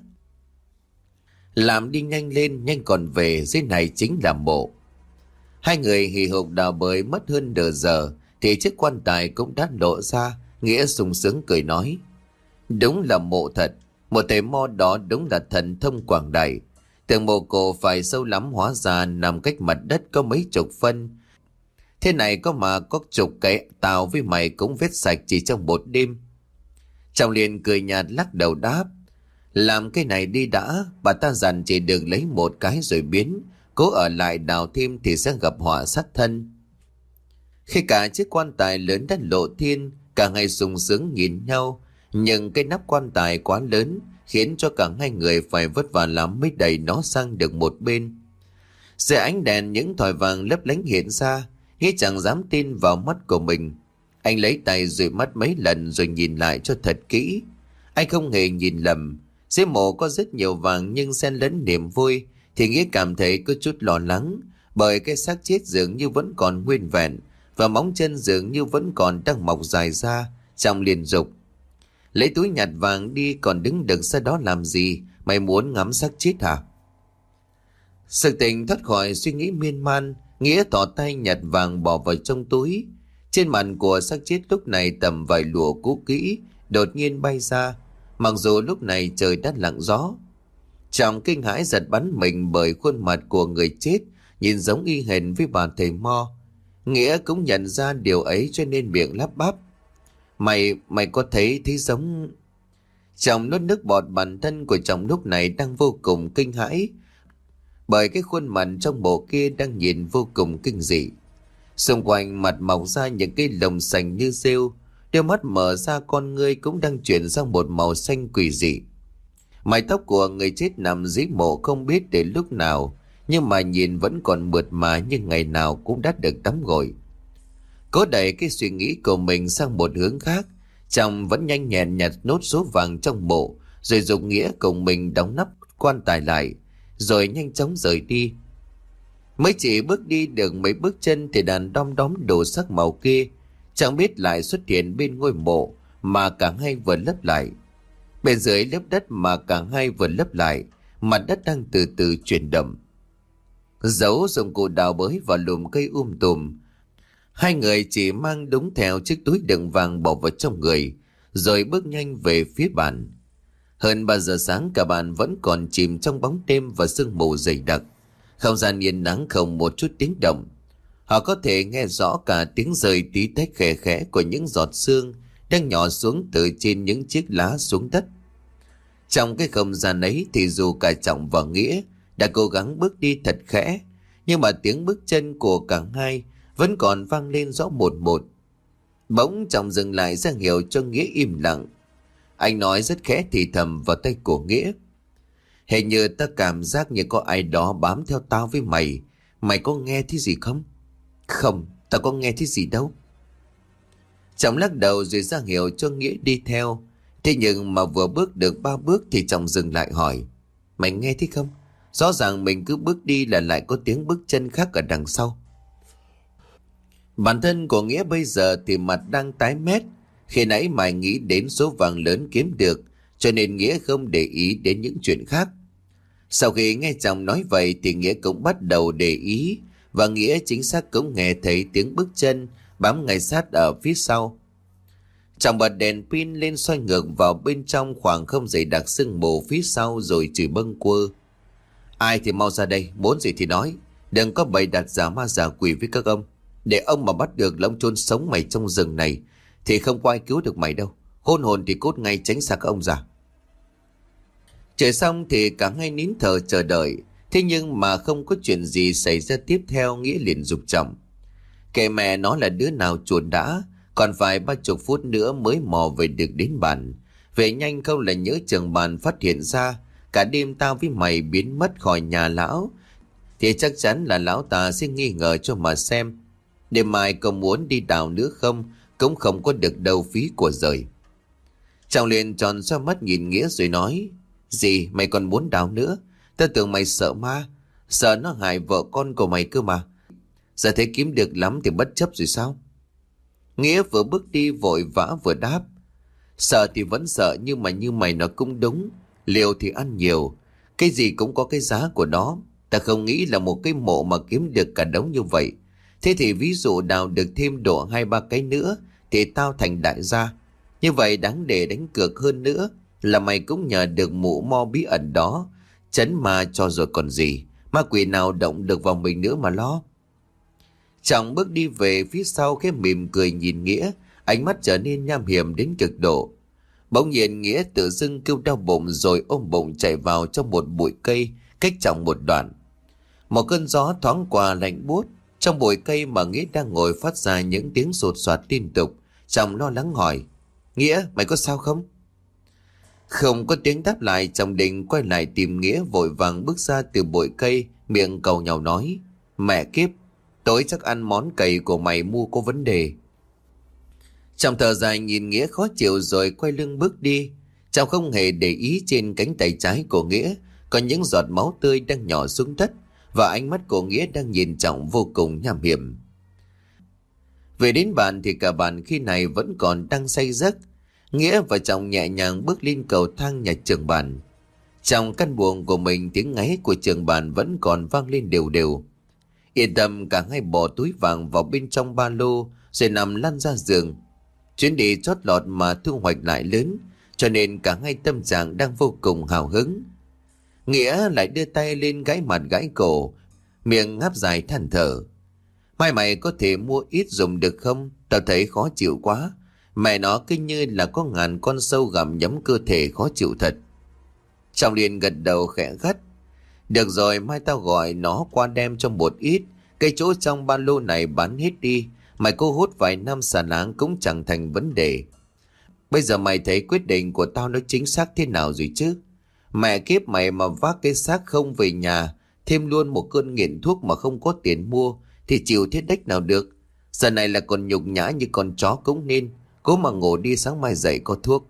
Làm đi nhanh lên, nhanh còn về, dưới này chính là mộ. Hai người hì hục đào bới mất hơn nửa giờ thì chiếc quan tài cũng đã lộ ra. Nghĩa sung sướng cười nói: Đúng là mộ thật. Một thầy Mo đó đúng là thần thông quảng đại. Tưởng mộ cổ phải sâu lắm, hóa ra nằm cách mặt đất có mấy chục phân. Thế này có mà có chục cái tao với mày cũng vết sạch chỉ trong một đêm. Trọng liền cười nhạt lắc đầu đáp: Làm cái này đi đã, bà ta dặn chỉ được lấy một cái rồi biến, cố ở lại đào thêm thì sẽ gặp họa sát thân. Khi cả chiếc quan tài lớn đã lộ thiên, cả hai sung sướng nhìn nhau, nhưng cái nắp quan tài quá lớn khiến cho cả hai người phải vất vả lắm mới đẩy nó sang được một bên. Dưới ánh đèn, những thỏi vàng lấp lánh hiện ra. Nghĩa chẳng dám tin vào mắt của mình. Anh lấy tay dụi mắt mấy lần rồi nhìn lại cho thật kỹ. Anh không hề nhìn lầm. Dưới mộ có rất nhiều vàng, nhưng xen lẫn niềm vui thì Nghĩa cảm thấy có chút lo lắng, bởi cái xác chết dường như vẫn còn nguyên vẹn và móng chân dường như vẫn còn đang mọc dài ra. Trong liền dục: Lấy túi nhặt vàng đi, còn đứng đực ra đó làm gì? Mày muốn ngắm xác chết hả? Sự tỉnh thoát khỏi suy nghĩ miên man, Nghĩa thò tay nhặt vàng bỏ vào trong túi. Trên mặt của xác chết lúc này tầm vài lụa cũ kỹ đột nhiên bay ra, mặc dù lúc này trời đã lặng gió. Trọng kinh hãi giật bắn mình bởi khuôn mặt của người chết nhìn giống y hệt với bà thầy Mo. Nghĩa cũng nhận ra điều ấy cho nên miệng lắp bắp: Mày, mày có thấy thấy giống... Trọng nuốt nước bọt. Bản thân của Trọng lúc này đang vô cùng kinh hãi, bởi cái khuôn mặt trong bộ kia đang nhìn vô cùng kinh dị. Xung quanh mặt mọc ra những cái lồng sành như rêu, đôi mắt mở ra, con ngươi cũng đang chuyển sang một màu xanh quỷ dị. Mái tóc của người chết nằm dưới mộ không biết đến lúc nào, nhưng mà nhìn vẫn còn mượt mà như ngày nào cũng đã được tắm gội. Cố đẩy cái suy nghĩ của mình sang một hướng khác, Trọng vẫn nhanh nhẹn nhặt nốt số vàng trong mộ, rồi dùng Nghĩa cùng mình đóng nắp quan tài lại, rồi nhanh chóng rời đi. Mới chỉ bước đi được mấy bước chân thì đàn đom đóm đồ sắc màu kia chẳng biết lại xuất hiện bên ngôi mộ mà cả hai vừa lấp lại. Bên dưới lớp đất mà cả hai vừa lấp lại, mặt đất đang từ từ chuyển động. Giấu dụng cụ đào bới vào lùm cây um tùm. Hai người chỉ mang đúng theo chiếc túi đựng vàng bỏ vào trong người, rồi bước nhanh về phía bàn. Hơn ba giờ sáng cả bàn vẫn còn chìm trong bóng đêm và sương mù dày đặc. Không gian yên nắng không một chút tiếng động. Họ có thể nghe rõ cả tiếng rơi tí tách khẽ khẽ của những giọt sương đang nhỏ xuống từ trên những chiếc lá xuống đất. Trong cái không gian ấy thì dù cả Trọng và Nghĩa đã cố gắng bước đi thật khẽ, nhưng mà tiếng bước chân của cả hai vẫn còn vang lên rõ một một. Bỗng Trọng dừng lại ra hiệu cho Nghĩa im lặng. Anh nói rất khẽ thì thầm vào tay của Nghĩa. Hình như ta cảm giác như có ai đó bám theo tao với mày. Mày có nghe thấy gì không? Không, tao có nghe thấy gì đâu. Trọng lắc đầu rồi ra hiệu cho Nghĩa đi theo. Thế nhưng mà vừa bước được ba bước thì Trọng dừng lại hỏi. Mày nghe thấy không? Rõ ràng mình cứ bước đi là lại có tiếng bước chân khác ở đằng sau. Bản thân của Nghĩa bây giờ thì mặt đang tái mét. Khi nãy mày nghĩ đến số vàng lớn kiếm được, cho nên Nghĩa không để ý đến những chuyện khác. Sau khi nghe chồng nói vậy thì Nghĩa cũng bắt đầu để ý, và Nghĩa chính xác cũng nghe thấy tiếng bước chân bám ngay sát ở phía sau. Chồng bật đèn pin lên soi ngược vào bên trong khoảng không dày đặc sương mù phía sau rồi chửi bâng quơ. Ai thì mau ra đây, muốn gì thì nói, đừng có bày đặt giả ma giả quỷ với các ông. Để ông mà bắt được là ông chôn sống mày trong rừng này thì không có ai cứu được mày đâu. Hôn hồn thì cốt ngay tránh xa các ông già. Trời xong thì cả hai nín thở chờ đợi. Thế nhưng mà không có chuyện gì xảy ra tiếp theo. Nghĩa liền giục Trọng. Kệ mẹ nó là đứa nào chuồn đã, còn phải ba chục phút nữa mới mò về được đến bàn. Về nhanh không là nhớ trường bàn phát hiện ra cả đêm tao với mày biến mất khỏi nhà lão, thì chắc chắn là lão ta sẽ nghi ngờ cho mà xem. Đêm mai có muốn đi đào nữa không cũng không có được đâu phí của rời. Trọng liền tròn xoa mắt nhìn Nghĩa rồi nói. Gì mày còn muốn đào nữa? Ta tưởng mày sợ ma, sợ nó hại vợ con của mày cơ mà. Giờ thấy kiếm được lắm thì bất chấp rồi sao? Nghĩa vừa bước đi vội vã vừa đáp. Sợ thì vẫn sợ, nhưng mà như mày nói cũng đúng. Liều thì ăn nhiều, cái gì cũng có cái giá của nó. Ta không nghĩ là một cái mộ mà kiếm được cả đống như vậy. Thế thì ví dụ đào được thêm độ hai ba cái nữa thì tao thành đại gia. Như vậy đáng để đánh cược hơn nữa là mày cũng nhờ được mụ mo bí ẩn đó chấn ma cho rồi còn gì. Ma quỷ nào động được vào mình nữa mà lo. Trọng bước đi về phía sau khẽ mỉm cười nhìn Nghĩa, ánh mắt trở nên nham hiểm đến cực độ. Bỗng nhiên Nghĩa tự dưng kêu đau bụng rồi ôm bụng chạy vào trong một bụi cây cách Trọng một đoạn. Một cơn gió thoáng qua lạnh buốt. Trong bụi cây mà Nghĩa đang ngồi phát ra những tiếng sột soạt liên tục. Trọng lo lắng hỏi. Nghĩa, mày có sao không? Không có tiếng đáp lại. Trọng định quay lại tìm Nghĩa, vội vàng bước ra từ bụi cây, miệng cầu nhau nói. Mẹ kiếp, tối chắc ăn món cầy của mày mua có vấn đề. Trọng thở dài nhìn Nghĩa khó chịu rồi quay lưng bước đi. Trọng không hề để ý trên cánh tay trái của Nghĩa có những giọt máu tươi đang nhỏ xuống đất, và ánh mắt của Nghĩa đang nhìn Trọng vô cùng nham hiểm. Về đến bàn thì cả bàn khi này vẫn còn đang say giấc. Nghĩa và Trọng nhẹ nhàng bước lên cầu thang nhà trường bàn. Trong căn buồng của mình, tiếng ngáy của trường bàn vẫn còn vang lên đều đều. Yên tâm, cả hai bỏ túi vàng vào bên trong ba lô rồi nằm lăn ra giường. Chuyến đi chót lọt mà thu hoạch lại lớn, cho nên cả hai tâm trạng đang vô cùng hào hứng. Nghĩa lại đưa tay lên gãi mặt gãi cổ, miệng ngáp dài than thở. Mai mày có thể mua ít dùng được không? Tao thấy khó chịu quá. Mẹ nó cứ như là có ngàn con sâu gặm nhấm cơ thể, khó chịu thật. Trọng liền gật đầu khẽ gắt. Được rồi, mai tao gọi nó qua đem cho một ít. Cái chỗ trong ba lô này bán hết đi. Mày cố hút vài năm xà láng cũng chẳng thành vấn đề. Bây giờ mày thấy quyết định của tao nó chính xác thế nào rồi chứ? Mẹ kiếp, mày mà vác cái xác không về nhà, thêm luôn một cơn nghiện thuốc mà không có tiền mua, thì chịu thế đếch nào được. Giờ này là còn nhục nhã như con chó cũng nên. Cố mà ngủ đi, sáng mai dậy có thuốc.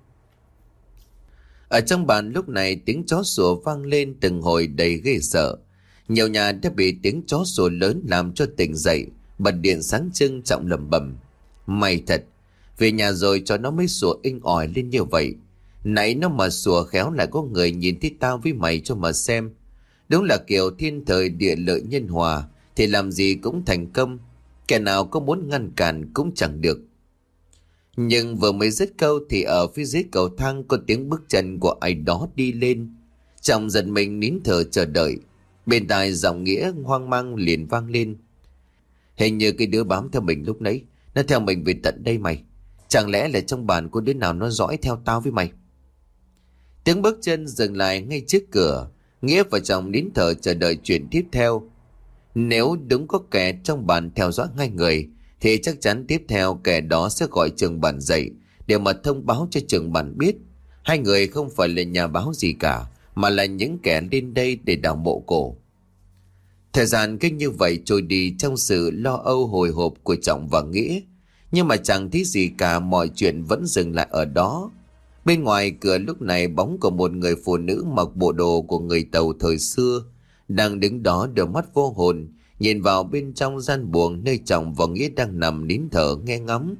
Ở trong bàn lúc này tiếng chó sủa vang lên từng hồi đầy ghê sợ. Nhiều nhà đã bị tiếng chó sủa lớn làm cho tỉnh dậy. Bật điện sáng trưng. Trọng lẩm bẩm. May thật, về nhà rồi cho nó mới sủa inh ỏi lên như vậy. Nãy nó mà sủa khéo lại có người nhìn thấy tao với mày cho mà xem. Đúng là kiểu thiên thời địa lợi nhân hòa, thì làm gì cũng thành công. Kẻ nào có muốn ngăn cản cũng chẳng được. Nhưng vừa mới dứt câu thì ở phía dưới cầu thang có tiếng bước chân của ai đó đi lên. Trọng giật mình nín thở chờ đợi. Bên tai giọng Nghĩa hoang mang liền vang lên: "Hình như cái đứa bám theo mình lúc nãy, nó theo mình về tận đây mày. Chẳng lẽ là trong bàn có đứa nào nó dõi theo tao với mày?" Tiếng bước chân dừng lại ngay trước cửa. Nghĩa và Trọng nín thở chờ đợi chuyện tiếp theo. Nếu đúng có kẻ trong bàn theo dõi hai người, thì chắc chắn tiếp theo kẻ đó sẽ gọi trưởng bản dậy để mà thông báo cho trưởng bản biết hai người không phải là nhà báo gì cả, mà là những kẻ lên đây để đào mộ cổ. Thời gian cứ như vậy trôi đi trong sự lo âu hồi hộp của Trọng và Nghĩa. Nhưng mà chẳng thấy gì cả, mọi chuyện vẫn dừng lại ở đó. Bên ngoài cửa lúc này bóng của một người phụ nữ mặc bộ đồ của người Tàu thời xưa đang đứng đó, đôi mắt vô hồn nhìn vào bên trong gian buồng nơi Trọng và Nghĩa đang nằm nín thở nghe ngóng.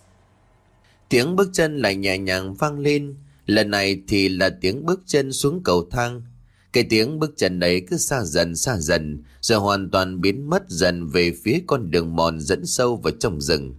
Tiếng bước chân lại nhẹ nhàng vang lên. Lần này thì là tiếng bước chân xuống cầu thang. Cái tiếng bước chân ấy cứ xa dần xa dần, rồi hoàn toàn biến mất dần về phía con đường mòn dẫn sâu vào trong rừng.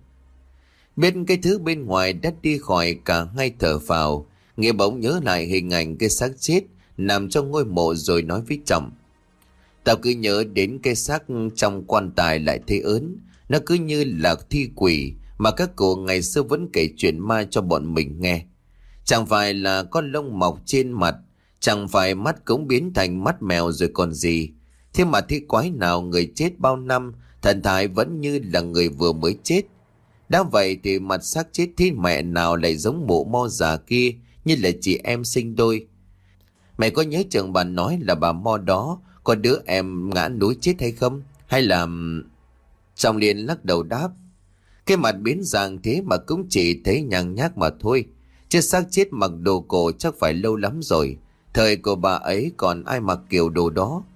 Bên cái thứ bên ngoài đã đi khỏi, cả hai thở phào. Nghĩa bỗng nhớ lại hình ảnh cái xác chết nằm trong ngôi mộ rồi nói với Trọng: "Tao cứ nhớ đến cái xác trong quan tài lại thấy ớn. Nó cứ như là thi quỷ mà các cụ ngày xưa vẫn kể chuyện ma cho bọn mình nghe. Chẳng phải là con lông mọc trên mặt, chẳng phải mắt cũng biến thành mắt mèo rồi còn gì. Thế mà thế quái nào người chết bao năm thần thái vẫn như là người vừa mới chết. Đã vậy thì mặt xác chết thế mẹ nào lại giống mụ Mo già kia, như là chị em sinh đôi. Mày có nhớ trưởng bản nói là bà Mo đó có đứa em ngã núi chết hay không? Hay là..." Trọng liền lắc đầu đáp: "Cái mặt biến dạng thế mà cũng chỉ thấy nhàng nhác mà thôi. Chứ xác chết mặc đồ cổ chắc phải lâu lắm rồi. Thời của bà ấy còn ai mặc kiểu đồ đó."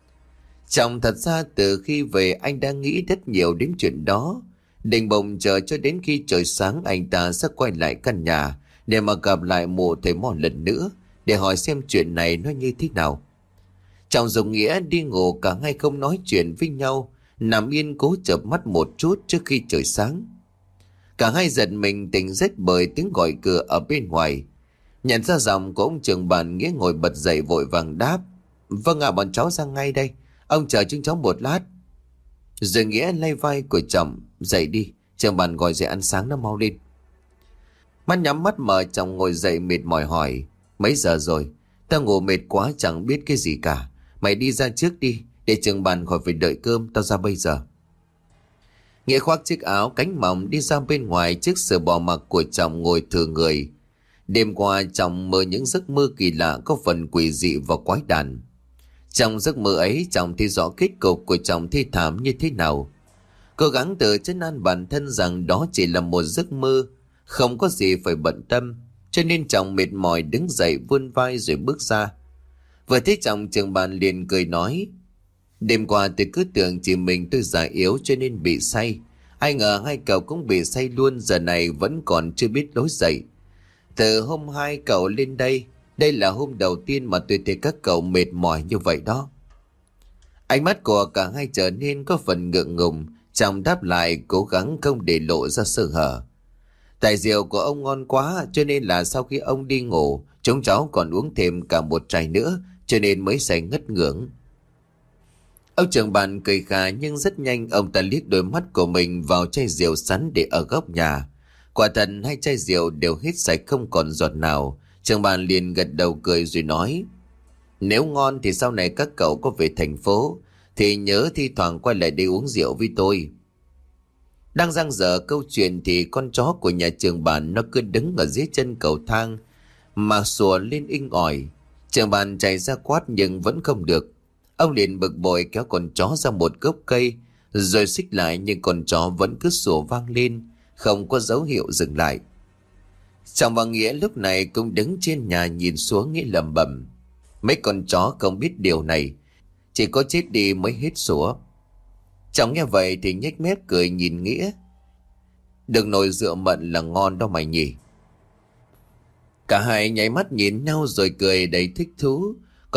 Trọng thật ra từ khi về anh đang nghĩ rất nhiều đến chuyện đó. Định bụng chờ cho đến khi trời sáng anh ta sẽ quay lại căn nhà để mà gặp lại mụ thầy Mo lần nữa, để hỏi xem chuyện này nó như thế nào. Trọng dùng Nghĩa đi ngủ, cả hai không nói chuyện với nhau, nằm yên cố chợp mắt một chút trước khi trời sáng. Cả hai giật mình tỉnh giấc bởi tiếng gọi cửa ở bên ngoài. Nhận ra giọng của ông trưởng bản, Nghĩa ngồi bật dậy vội vàng đáp: "Vâng ạ, bọn cháu ra ngay đây. Ông chờ chúng cháu một lát." Rồi Nghĩa lay vai của Trọng: "Dậy đi, trưởng bản gọi dậy ăn sáng, nó mau lên." Mắt nhắm mắt mở, Trọng ngồi dậy mệt mỏi hỏi: "Mấy giờ rồi? Tao ngủ mệt quá chẳng biết cái gì cả. Mày đi ra trước đi, để trưởng bản khỏi phải đợi cơm, tao ra bây giờ." Nghĩa khoác chiếc áo cánh mỏng đi ra bên ngoài trước sự bỏ mặc của Trọng ngồi thừa người. Đêm qua Trọng mơ những giấc mơ kỳ lạ có phần quỷ dị và quái đản. Trong giấc mơ ấy, Trọng thấy rõ kết cục của Trọng thi thảm như thế nào. Cố gắng tự trấn an bản thân rằng đó chỉ là một giấc mơ, không có gì phải bận tâm, cho nên Trọng mệt mỏi đứng dậy vươn vai rồi bước ra. Vừa thấy Trọng, trưởng bản liền cười nói: "Đêm qua tôi cứ tưởng chỉ mình tôi già yếu cho nên bị say. Ai ngờ hai cậu cũng bị say luôn, giờ này vẫn còn chưa biết lối dậy. Từ hôm hai cậu lên đây, đây là hôm đầu tiên mà tôi thấy các cậu mệt mỏi như vậy đó." Ánh mắt của cả hai trở nên có phần ngượng ngùng. Trọng đáp lại, cố gắng không để lộ ra sơ hở: "Tài rượu của ông ngon quá, cho nên là sau khi ông đi ngủ, chúng cháu còn uống thêm cả một chai nữa, cho nên mới say ngất ngưỡng." Ông trưởng bản cười khà, nhưng rất nhanh ông ta liếc đôi mắt của mình vào chai rượu sẵn để ở góc nhà. Quả thật hai chai rượu đều hết sạch không còn giọt nào. Trưởng bản liền gật đầu cười rồi nói: "Nếu ngon thì sau này các cậu có về thành phố thì nhớ thi thoảng quay lại đây uống rượu với tôi." Đang dang dở câu chuyện thì con chó của nhà trưởng bản nó cứ đứng ở dưới chân cầu thang mà sủa lên inh ỏi. Trưởng bản chạy ra quát nhưng vẫn không được. Ông liền bực bội kéo con chó ra một gốc cây rồi xích lại, nhưng con chó vẫn cứ sủa vang lên, không có dấu hiệu dừng lại. Trọng và Nghĩa lúc này cũng đứng trên nhà nhìn xuống, nghĩ lẩm bẩm: "Mấy con chó không biết điều này, chỉ có chết đi mới hết sủa." Trọng nghe vậy thì nhếch mép cười nhìn Nghĩa: "Đừng nồi rượu mận là ngon đó mày nhỉ." Cả hai nháy mắt nhìn nhau rồi cười đầy thích thú.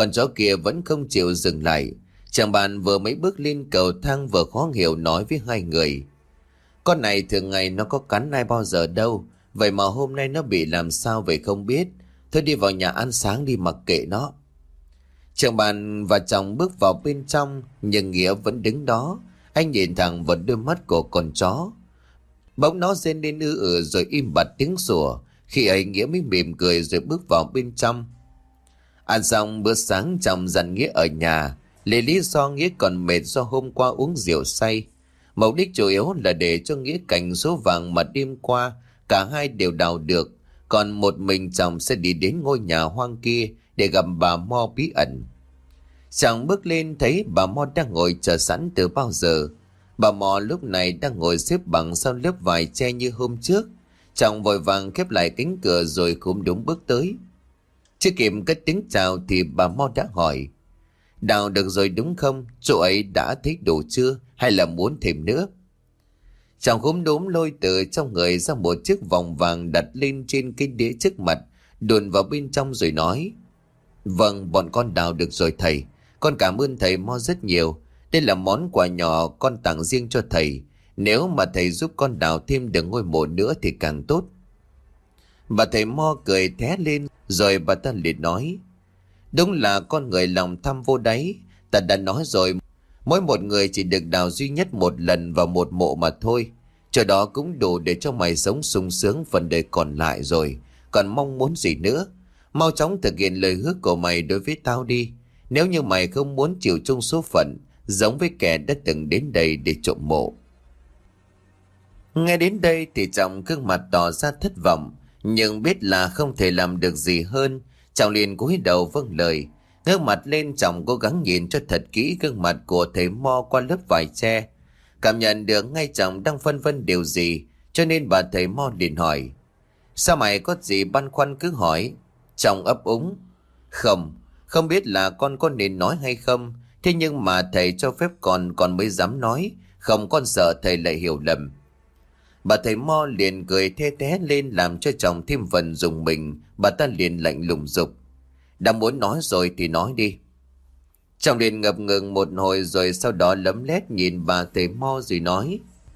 Con chó kia vẫn không chịu dừng lại. Chàng bạn vừa mới bước lên cầu thang vừa khó hiểu nói với hai người: Con này thường ngày nó có cắn ai bao giờ đâu, vậy mà hôm nay nó bị làm sao vậy không biết. Thôi đi vào nhà ăn sáng đi, mặc kệ nó. Chàng bạn và chồng bước vào bên trong, nhưng Nghĩa vẫn đứng đó. Anh nhìn thẳng vào đôi mắt của con chó. Bỗng nó rên lên ư ử rồi im bặt tiếng sủa. Khi ấy Nghĩa mới mỉm cười rồi bước vào bên trong. Ăn xong bữa sáng, chồng dặn Nghĩa ở nhà. Lý lý do Nghĩa còn mệt do hôm qua uống rượu say. Mục đích chủ yếu là để cho Nghĩa cành số vàng mà đêm qua cả hai đều đào được. Còn một mình chồng sẽ đi đến ngôi nhà hoang kia để gặp bà Mo bí ẩn. Chàng bước lên thấy bà Mo đang ngồi chờ sẵn từ bao giờ. Bà Mo lúc này đang ngồi xếp bằng sau lớp vải che như hôm trước. Chàng vội vàng khép lại cánh cửa rồi cúm đúng bước tới. Chưa kịp cất tiếng chào thì bà Mo đã hỏi: Đào được rồi đúng không? Chỗ ấy đã thấy đủ chưa? Hay là muốn thêm nữa? Chàng khúm đốm lôi từ trong người ra một chiếc vòng vàng đặt lên trên cái đĩa trước mặt, đùn vào bên trong rồi nói: Vâng, bọn con đào được rồi thầy. Con cảm ơn thầy Mo rất nhiều. Đây là món quà nhỏ con tặng riêng cho thầy. Nếu mà thầy giúp con đào thêm được ngôi mộ nữa thì càng tốt. Bà thầy Mo cười thé lên rồi bà ta liền nói: Đúng là con người lòng tham vô đáy. Ta đã nói rồi, mỗi một người chỉ được đào duy nhất một lần vào một mộ mà thôi. Chỗ đó cũng đủ để cho mày sống sung sướng phần đời còn lại rồi. Còn mong muốn gì nữa? Mau chóng thực hiện lời hứa của mày đối với tao đi. Nếu như mày không muốn chịu chung số phận giống với kẻ đã từng đến đây để trộm mộ. Nghe đến đây thì chồng gương mặt tỏ ra thất vọng, nhưng biết là không thể làm được gì hơn. Chồng liền cúi đầu vâng lời. Ngước mặt lên, chồng cố gắng nhìn cho thật kỹ gương mặt của thầy Mo qua lớp vải che. Cảm nhận được ngay chồng đang phân vân điều gì, cho nên bà thầy Mo liền hỏi: Sao mày có gì băn khoăn cứ hỏi? Chồng ấp úng: Không, không biết là con có nên nói hay không. Thế nhưng mà thầy cho phép con, con mới dám nói. Không, con sợ thầy lại hiểu lầm. Bà thầy Mo liền cười the té lên làm cho chồng thêm phần rùng mình. Bà ta liền lạnh lùng giục: Đã muốn nói rồi thì nói đi. Chồng liền ngập ngừng một hồi rồi sau đó lấm lét nhìn bà thầy Mo rồi nói: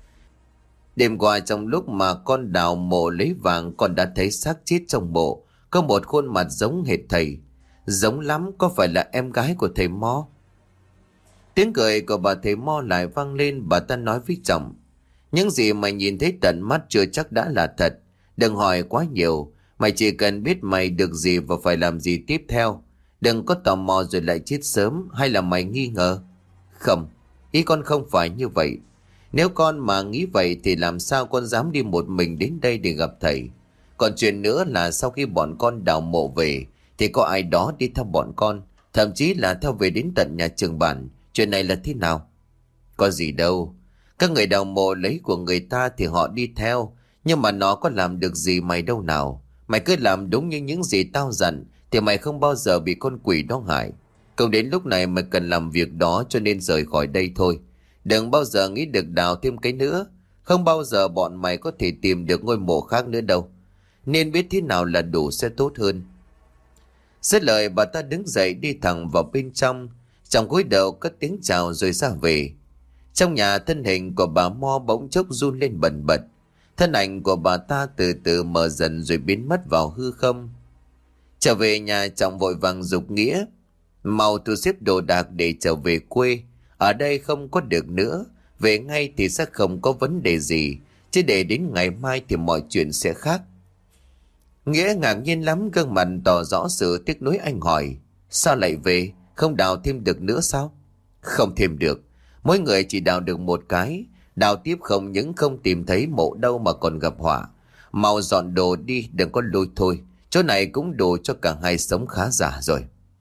Đêm qua trong lúc mà con đào mộ lấy vàng, con đã thấy xác chết trong mộ. Có một khuôn mặt giống hệt thầy. Giống lắm, có phải là em gái của thầy Mo? Tiếng cười của bà thầy Mo lại vang lên. Bà ta nói với chồng: Những gì mày nhìn thấy tận mắt chưa chắc đã là thật. Đừng hỏi quá nhiều. Mày chỉ cần biết mày được gì và phải làm gì tiếp theo. Đừng có tò mò rồi lại chết sớm. Hay là mày nghi ngờ? Không, ý con không phải như vậy. Nếu con mà nghĩ vậy thì làm sao con dám đi một mình đến đây để gặp thầy? Còn chuyện nữa là sau khi bọn con đào mộ về thì có ai đó đi theo bọn con, thậm chí là theo về đến tận nhà trường bản. Chuyện này là thế nào? Có gì đâu. Các người đào mộ lấy của người ta thì họ đi theo, nhưng mà nó có làm được gì mày đâu nào. Mày cứ làm đúng như những gì tao dặn thì mày không bao giờ bị con quỷ đó hại. Không đến lúc này mày cần làm việc đó, cho nên rời khỏi đây thôi. Đừng bao giờ nghĩ được đào thêm cái nữa. Không bao giờ bọn mày có thể tìm được ngôi mộ khác nữa đâu. Nên biết thế nào là đủ sẽ tốt hơn. Dứt lời bà ta đứng dậy đi thẳng vào bên trong. Trong cúi đầu cất tiếng chào rồi ra về. Trong nhà, thân hình của bà Mo bỗng chốc run lên bần bật. Thân ảnh của bà ta từ từ mờ dần rồi biến mất vào hư không. Trở về nhà, chồng vội vàng giục Nghĩa: Mau thu xếp đồ đạc để trở về quê. Ở đây không có được nữa. Về ngay thì sẽ không có vấn đề gì, chứ để đến ngày mai thì mọi chuyện sẽ khác. Nghĩa ngạc nhiên lắm, gương mặt tỏ rõ sự tiếc nuối. Anh hỏi: Sao lại về? Không đào thêm được nữa sao? Không thêm được. Mỗi người chỉ đào được một cái. Đào tiếp không những không tìm thấy mộ đâu mà còn gặp họa. Mau dọn đồ đi, đừng có lôi thôi. Chỗ này cũng đủ cho cả hai sống khá giả rồi.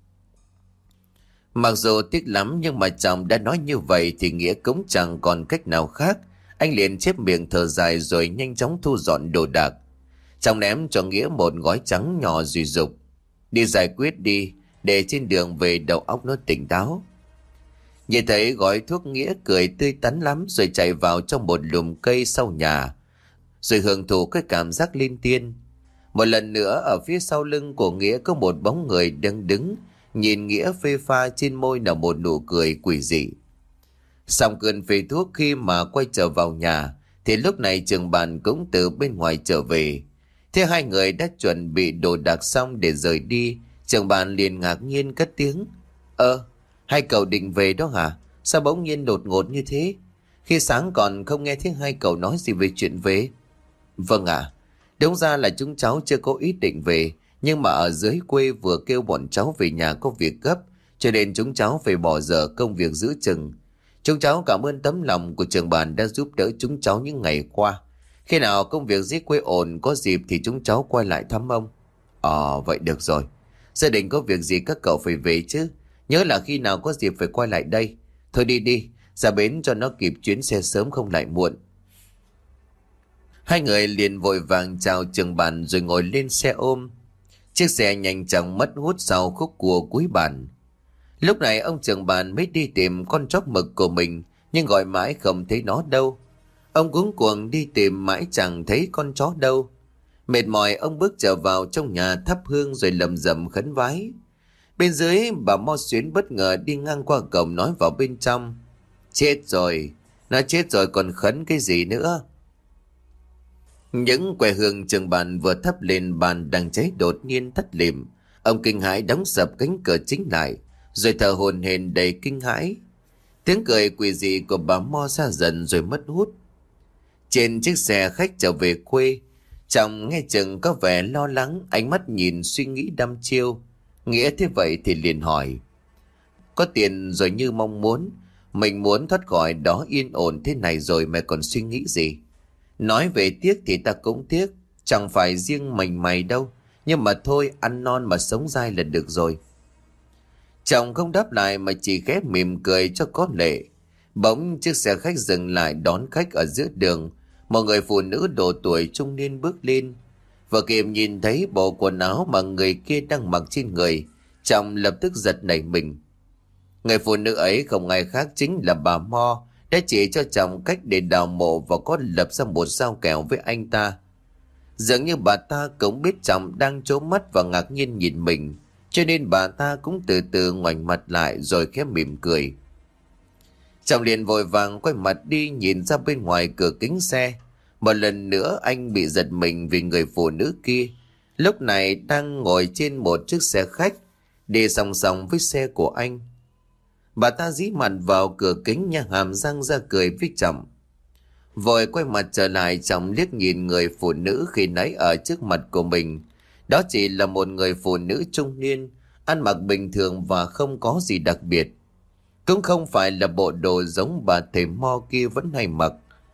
Mặc dù tiếc lắm nhưng mà chồng đã nói như vậy thì Nghĩa cũng chẳng còn cách nào khác. Anh liền chép miệng thở dài rồi nhanh chóng thu dọn đồ đạc. Chồng ném cho Nghĩa một gói trắng nhỏ rồi dục: Đi giải quyết đi, để trên đường về đầu óc nó tỉnh táo. Nhìn thấy gói thuốc, Nghĩa cười tươi tắn lắm rồi chạy vào trong một lùm cây sau nhà, rồi hưởng thụ cái cảm giác linh tiên. Một lần nữa ở phía sau lưng của Nghĩa có một bóng người đang đứng, nhìn Nghĩa phê pha trên môi là một nụ cười quỷ dị. Xong cơn phê thuốc khi mà quay trở vào nhà, thì lúc này Trường Bàn cũng từ bên ngoài trở về. Thế hai người đã chuẩn bị đồ đạc xong để rời đi, Trường Bàn liền ngạc nhiên cất tiếng: Ơ, hai cậu định về đó hả? Sao bỗng nhiên đột ngột như thế? Khi sáng còn không nghe thấy hai cậu nói gì về chuyện về. Vâng ạ, đúng ra là chúng cháu chưa có ý định về, nhưng mà ở dưới quê vừa kêu bọn cháu về nhà có việc gấp, cho nên chúng cháu phải bỏ dở công việc giữ chừng. Chúng cháu cảm ơn tấm lòng của Trường Bàn đã giúp đỡ chúng cháu những ngày qua. Khi nào công việc dưới quê ổn, có dịp thì chúng cháu quay lại thăm ông. Ờ, vậy được rồi. Gia đình có việc gì các cậu phải về chứ. Nhớ là khi nào có dịp phải quay lại đây. Thôi đi đi, ra bến cho nó kịp chuyến xe sớm không lại muộn. Hai người liền vội vàng chào Trường Bàn rồi ngồi lên xe ôm. Chiếc xe nhanh chóng mất hút sau khúc cua cuối bản. Lúc này ông Trường Bàn mới đi tìm con chó mực của mình, nhưng gọi mãi không thấy nó đâu. Ông cuống cuồng đi tìm mãi chẳng thấy con chó đâu. Mệt mỏi ông bước trở vào trong nhà thắp hương rồi lầm rầm khấn vái. Bên dưới bà Mo Xuyến bất ngờ đi ngang qua cổng nói vào bên trong: Chết rồi, nó chết rồi còn khấn cái gì nữa. Những que hương Trường Bàn vừa thắp lên bàn đang cháy đột nhiên tắt lịm. Ông kinh hãi đóng sập cánh cửa chính lại, rồi thở hổn hển đầy kinh hãi. Tiếng cười quỷ dị của bà Mo xa dần rồi mất hút. Trên chiếc xe khách trở về quê, chồng nghe chừng có vẻ lo lắng, ánh mắt nhìn suy nghĩ đăm chiêu. Nghĩa thế vậy thì liền hỏi: Có tiền rồi như mong muốn, mình muốn thoát khỏi đó yên ổn thế này rồi mày còn suy nghĩ gì? Nói về tiếc thì ta cũng tiếc, chẳng phải riêng mình mày đâu, nhưng mà thôi, ăn non mà sống dai là được rồi. Chồng không đáp lại mà chỉ khẽ mỉm cười cho có lệ. Bỗng chiếc xe khách dừng lại đón khách ở giữa đường. Một người phụ nữ độ tuổi trung niên bước lên. Vừa kịp nhìn thấy bộ quần áo mà người kia đang mặc trên người, chồng lập tức giật nảy mình. Người phụ nữ ấy không ai khác chính là bà Mo, đã chỉ cho chồng cách để đào mộ và có lập ra một giao kèo với anh ta. Dường như bà ta cũng biết chồng đang trố mắt và ngạc nhiên nhìn mình, cho nên bà ta cũng từ từ ngoảnh mặt lại rồi khẽ mỉm cười. Chồng liền vội vàng quay mặt đi nhìn ra bên ngoài cửa kính xe. Một lần nữa anh bị giật mình vì người phụ nữ kia lúc này đang ngồi trên một chiếc xe khách đi song song với xe của anh. Bà ta dí mặt vào cửa kính nha hàm răng ra cười với chồng. Vội quay mặt trở lại, chồng liếc nhìn người phụ nữ khi nãy ở trước mặt của mình. Đó chỉ là một người phụ nữ trung niên, ăn mặc bình thường và không có gì đặc biệt. Cũng không phải là bộ đồ giống bà thầy Mo kia vẫn hay mặc.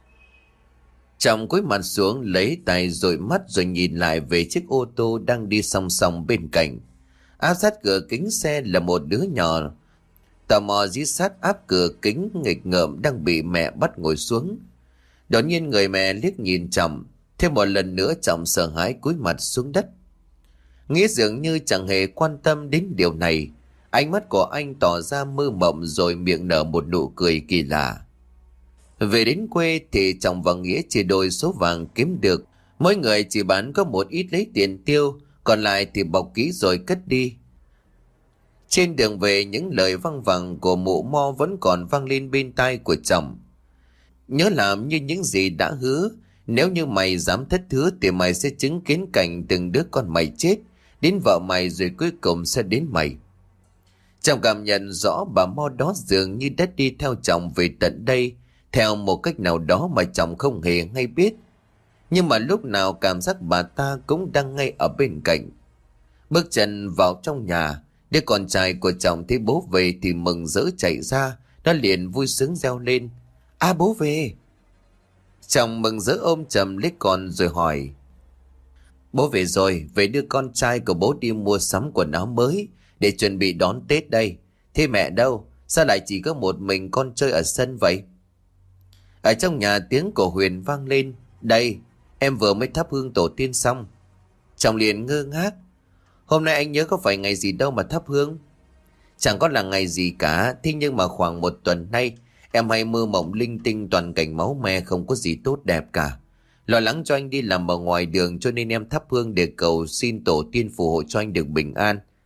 Chồng cúi mặt xuống lấy tay dụi mắt rồi nhìn lại về chiếc ô tô đang đi song song bên cạnh. Áp sát cửa kính xe là một đứa nhỏ, tò mò dí sát áp cửa kính nghịch ngợm đang bị mẹ bắt ngồi xuống. Đột nhiên người mẹ liếc nhìn chồng, thêm một lần nữa chồng sợ hãi cúi mặt xuống đất. Nghĩa dường như chẳng hề quan tâm đến điều này. Ánh mắt của anh tỏ ra mơ mộng rồi miệng nở một nụ cười kỳ lạ. Về đến quê thì chồng và Nghĩa chia đôi số vàng kiếm được. Mỗi người chỉ bán có một ít lấy tiền tiêu, còn lại thì bọc kỹ rồi cất đi. Trên đường về, những lời văng vẳng của mụ Mo vẫn còn vang lên bên tai của chồng. Nhớ làm như những gì đã hứa, nếu như mày dám thất hứa thì mày sẽ chứng kiến cảnh từng đứa con mày chết, đến vợ mày rồi cuối cùng sẽ đến mày. Chồng cảm nhận rõ bà Mo đó dường như đã đi theo chồng về tận đây, theo một cách nào đó mà chồng không hề hay biết. Nhưng mà lúc nào cảm giác bà ta cũng đang ngay ở bên cạnh. Bước chân vào trong nhà, đứa con trai của chồng thấy bố về thì mừng rỡ chạy ra, nó liền vui sướng reo lên: À, bố về! Chồng mừng rỡ ôm chầm lấy con rồi hỏi: Bố về rồi, về đưa con trai của bố đi mua sắm quần áo mới để chuẩn bị đón Tết đây. Thế mẹ đâu? Sao lại chỉ có một mình con chơi ở sân vậy? Ở trong nhà tiếng của Huyền vang lên: Đây, em vừa mới thắp hương tổ tiên xong. Chồng liền ngơ ngác: Hôm nay anh nhớ có phải ngày gì đâu mà thắp hương? Chẳng có là ngày gì cả, thế nhưng mà khoảng một tuần nay em hay mơ mộng linh tinh toàn cảnh máu me, không có gì tốt đẹp cả. Lo lắng cho anh đi làm ở ngoài đường cho nên em thắp hương để cầu xin tổ tiên phù hộ cho anh được bình an.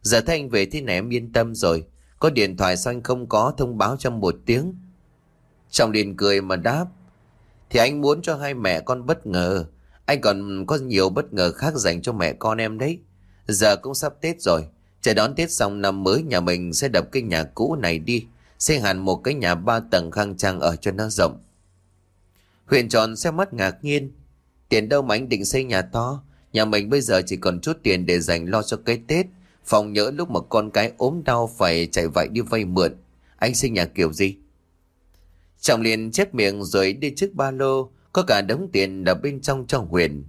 Giờ thấy anh về thế này em yên tâm rồi. Có điện thoại sao anh không có thông báo trong một tiếng? Trọng Điền cười mà đáp. Thì anh muốn cho hai mẹ con bất ngờ. Anh còn có nhiều bất ngờ khác dành cho mẹ con em đấy. Giờ cũng sắp Tết rồi. Chờ đón Tết xong năm mới nhà mình sẽ đập cái nhà cũ này đi. Xây hẳn một cái nhà ba tầng khang trang ở cho nó rộng. Huyền tròn xe mắt ngạc nhiên. Tiền đâu mà anh định xây nhà to? Nhà mình bây giờ chỉ còn chút tiền để dành lo cho cái Tết. Phòng nhỡ lúc mà con cái ốm đau phải chạy vạy đi vay mượn. Anh xây nhà kiểu gì? Trọng liền chép miệng rồi đi trước ba lô. Có cả đống tiền ở bên trong cho Huyền.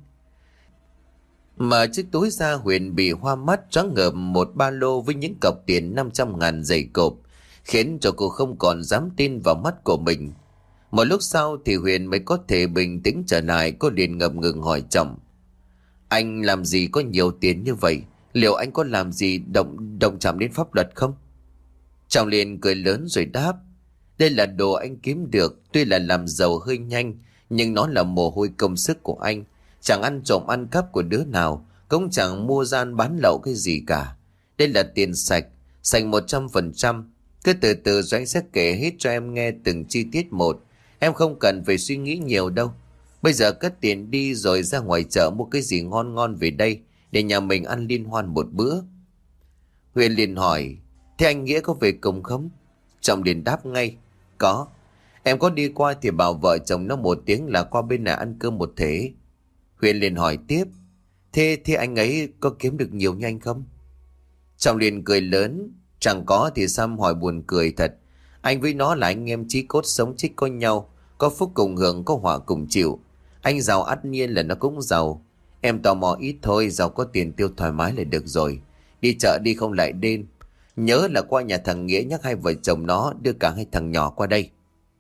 Mở chiếc túi ra, Huyền bị hoa mắt choáng ngợp một ba lô với những cọc tiền năm trăm ngàn dày cộp, khiến cho cô không còn dám tin vào mắt của mình. Một lúc sau thì Huyền mới có thể bình tĩnh trở lại. Cô liền ngập ngừng hỏi Trọng. Anh làm gì có nhiều tiền như vậy? Liệu anh có làm gì động động chạm đến pháp luật không? Trọng liền cười lớn rồi đáp. Đây là đồ anh kiếm được. Tuy là làm giàu hơi nhanh, nhưng nó là mồ hôi công sức của anh. Chẳng ăn trộm ăn cắp của đứa nào, cũng chẳng mua gian bán lậu cái gì cả. Đây là tiền sạch, sạch một trăm phần trăm. Cứ từ từ rồi anh sẽ kể hết cho em nghe từng chi tiết một. Em không cần phải suy nghĩ nhiều đâu. Bây giờ cất tiền đi rồi ra ngoài chợ mua cái gì ngon ngon về đây, để nhà mình ăn liên hoan một bữa. Huyền liền hỏi. Thế anh Nghĩa có về cùng không? Trọng liền đáp ngay. Có. Em có đi qua thì bảo vợ chồng nó một tiếng là qua bên này ăn cơm một thể. Huyền liền hỏi tiếp. Thế, thế anh ấy có kiếm được nhiều như anh không? Trọng liền cười lớn. Chẳng có thì Sam hỏi buồn cười thật. Anh với nó là anh em chí cốt sống chết có nhau. Có phúc cùng hưởng, có họa cùng chịu. Anh giàu ắt nhiên là nó cũng giàu. Em tò mò ít thôi, giàu có tiền tiêu thoải mái là được rồi. Đi chợ đi không lại đêm. Nhớ là qua nhà thằng Nghĩa nhắc hai vợ chồng nó đưa cả hai thằng nhỏ qua đây.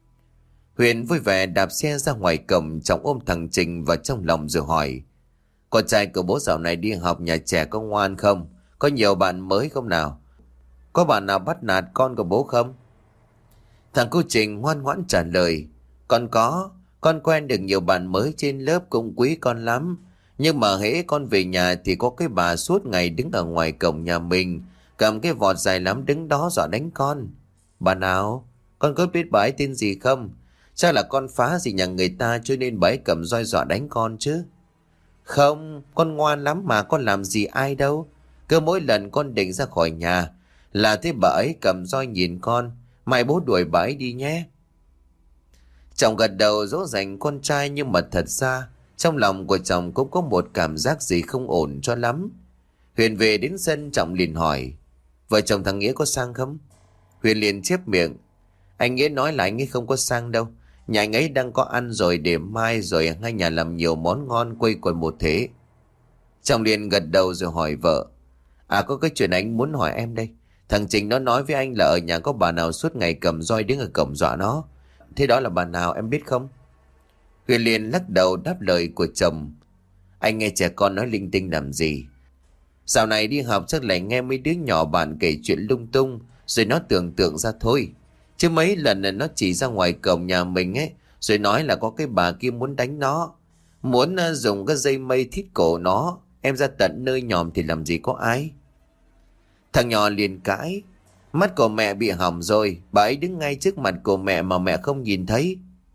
Huyền vui vẻ đạp xe ra ngoài cổng. Trọng ôm thằng Trình vào trong lòng rồi hỏi. Con trai của bố dạo này đi học nhà trẻ có ngoan không? Có nhiều bạn mới không nào? Có bạn nào bắt nạt con của bố không? Thằng cô Trình ngoan ngoãn trả lời. Con có. Con quen được nhiều bạn mới trên lớp cũng quý con lắm. Nhưng mà hễ con về nhà thì có cái bà suốt ngày đứng ở ngoài cổng nhà mình, cầm cái vọt dài lắm đứng đó dọa đánh con. Bà nào? Con có biết bà ấy tên gì không? Chắc là con phá gì nhà người ta cho nên bà ấy cầm roi dọa đánh con chứ. Không, con ngoan lắm mà, con làm gì ai đâu. Cứ mỗi lần con định ra khỏi nhà là thấy bà ấy cầm roi nhìn con. Mai bố đuổi bà ấy đi nhé. Chồng gật đầu dỗ dành con trai, nhưng mà thật ra trong lòng của chồng cũng có một cảm giác gì không ổn cho lắm. Huyền về đến sân, Trọng liền hỏi. Vợ chồng thằng Nghĩa có sang không? Huyền liền chép miệng. Anh Nghĩa nói là anh ấy không có sang đâu. Nhà anh ấy đang có ăn rồi, để mai rồi hai nhà làm nhiều món ngon quây quần một thế. Trọng liền gật đầu rồi hỏi vợ. À, có cái chuyện anh muốn hỏi em đây. Thằng Trình nó nói với anh là ở nhà có bà nào suốt ngày cầm roi đứng ở cổng dọa nó. Thế đó là bà nào em biết không? Huyền liền lắc đầu đáp lời của chồng. Anh nghe trẻ con nói linh tinh làm gì? Dạo này đi học chắc lại nghe mấy đứa nhỏ bạn kể chuyện lung tung, rồi nó tưởng tượng ra thôi. Chứ mấy lần là nó chỉ ra ngoài cổng nhà mình ấy, rồi nói là có cái bà kia muốn đánh nó, muốn uh, dùng cái dây mây thít cổ nó. Em ra tận nơi nhòm thì làm gì có ai. Thằng nhỏ liền cãi. Mắt của mẹ bị hỏng rồi, bà ấy đứng ngay trước mặt của mẹ mà mẹ không nhìn thấy.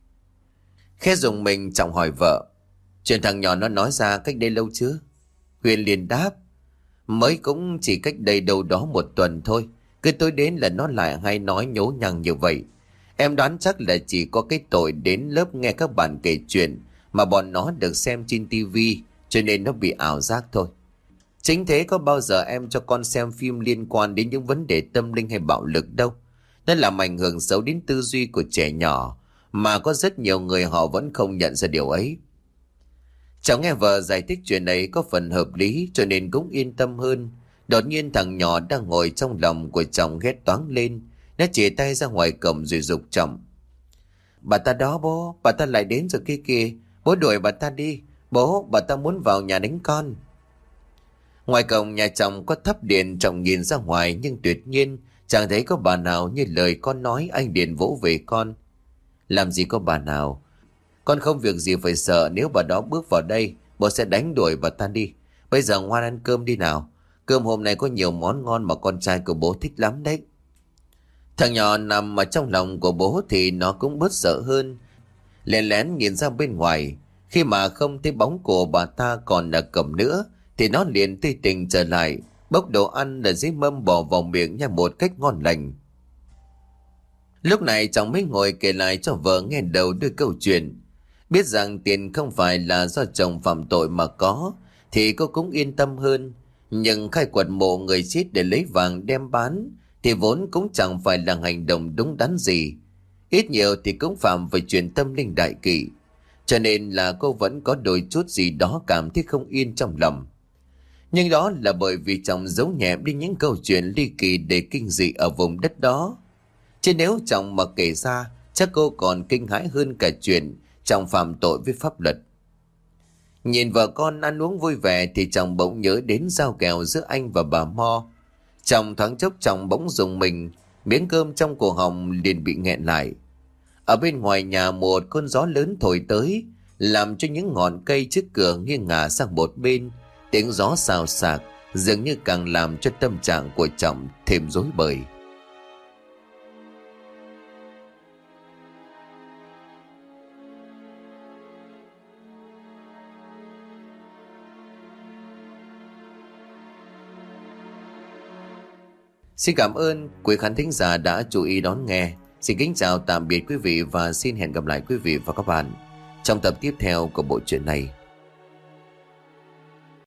Khẽ dùng mình, Trọng hỏi vợ. Chuyện thằng nhỏ nó nói ra cách đây lâu chưa? Huyền liền đáp. Mới cũng chỉ cách đây đâu đó một tuần thôi. Cứ tối đến là nó lại hay nói nhố nhằng như vậy. Em đoán chắc là chỉ có cái tội đến lớp nghe các bạn kể chuyện mà bọn nó được xem trên tivi, cho nên nó bị ảo giác thôi. Chính thế, có bao giờ em cho con xem phim liên quan đến những vấn đề tâm linh hay bạo lực đâu. Nó làm ảnh hưởng xấu đến tư duy của trẻ nhỏ, mà có rất nhiều người họ vẫn không nhận ra điều ấy. Cháu nghe vợ giải thích chuyện ấy có phần hợp lý, cho nên cũng yên tâm hơn. Đột nhiên thằng nhỏ đang ngồi trong lòng của chồng hét toáng lên. Nó chỉ tay ra ngoài cổng rồi giục chồng. Bà ta đó bố, bà ta lại đến rồi kia kìa. Bố đuổi bà ta đi. Bố, bà ta muốn vào nhà đánh con. Ngoài cổng nhà chồng có thắp điện, chồng nhìn ra ngoài nhưng tuyệt nhiên chẳng thấy có bà nào như lời con nói. Anh điện vỗ về con. Làm gì có bà nào. Con không việc gì phải sợ, nếu bà đó bước vào đây bố sẽ đánh đuổi bà ta đi. Bây giờ ngoan ăn cơm đi nào. Cơm hôm nay có nhiều món ngon mà con trai của bố thích lắm đấy. Thằng nhỏ nằm ở trong lòng của bố thì nó cũng bớt sợ hơn. Lén lén nhìn ra bên ngoài. Khi mà không thấy bóng của bà ta còn ở cổng nữa thì nó liền tươi tỉnh trở lại, bốc đồ ăn ở dưới mâm bỏ vào miệng nha một cách ngon lành. Lúc này chồng mới ngồi kể lại cho vợ nghe đầu đuôi câu chuyện. Biết rằng tiền không phải là do chồng phạm tội mà có thì cô cũng yên tâm hơn. Nhưng khai quật mộ người chết để lấy vàng đem bán thì vốn cũng chẳng phải là hành động đúng đắn gì. Ít nhiều thì cũng phạm về chuyện tâm linh đại kỵ. Cho nên là cô vẫn có đôi chút gì đó cảm thấy không yên trong lòng. Nhưng đó là bởi vì chồng giấu nhẹm đi những câu chuyện ly kỳ để kinh dị ở vùng đất đó. Chứ nếu chồng mà kể ra, chắc cô còn kinh hãi hơn cả chuyện chồng phạm tội với pháp luật. Nhìn vợ con ăn uống vui vẻ thì chồng bỗng nhớ đến giao kèo giữa anh và bà Mo. Chồng thoáng chốc chồng bỗng rùng mình, miếng cơm trong cổ họng liền bị nghẹn lại. Ở bên ngoài nhà một cơn gió lớn thổi tới, làm cho những ngọn cây trước cửa nghiêng ngả sang một bên. Tiếng gió xào xạc dường như càng làm cho tâm trạng của chồng thêm rối bời. Xin cảm ơn quý khán thính giả đã chú ý đón nghe. Xin kính chào tạm biệt quý vị và xin hẹn gặp lại quý vị và các bạn trong tập tiếp theo của bộ truyện này.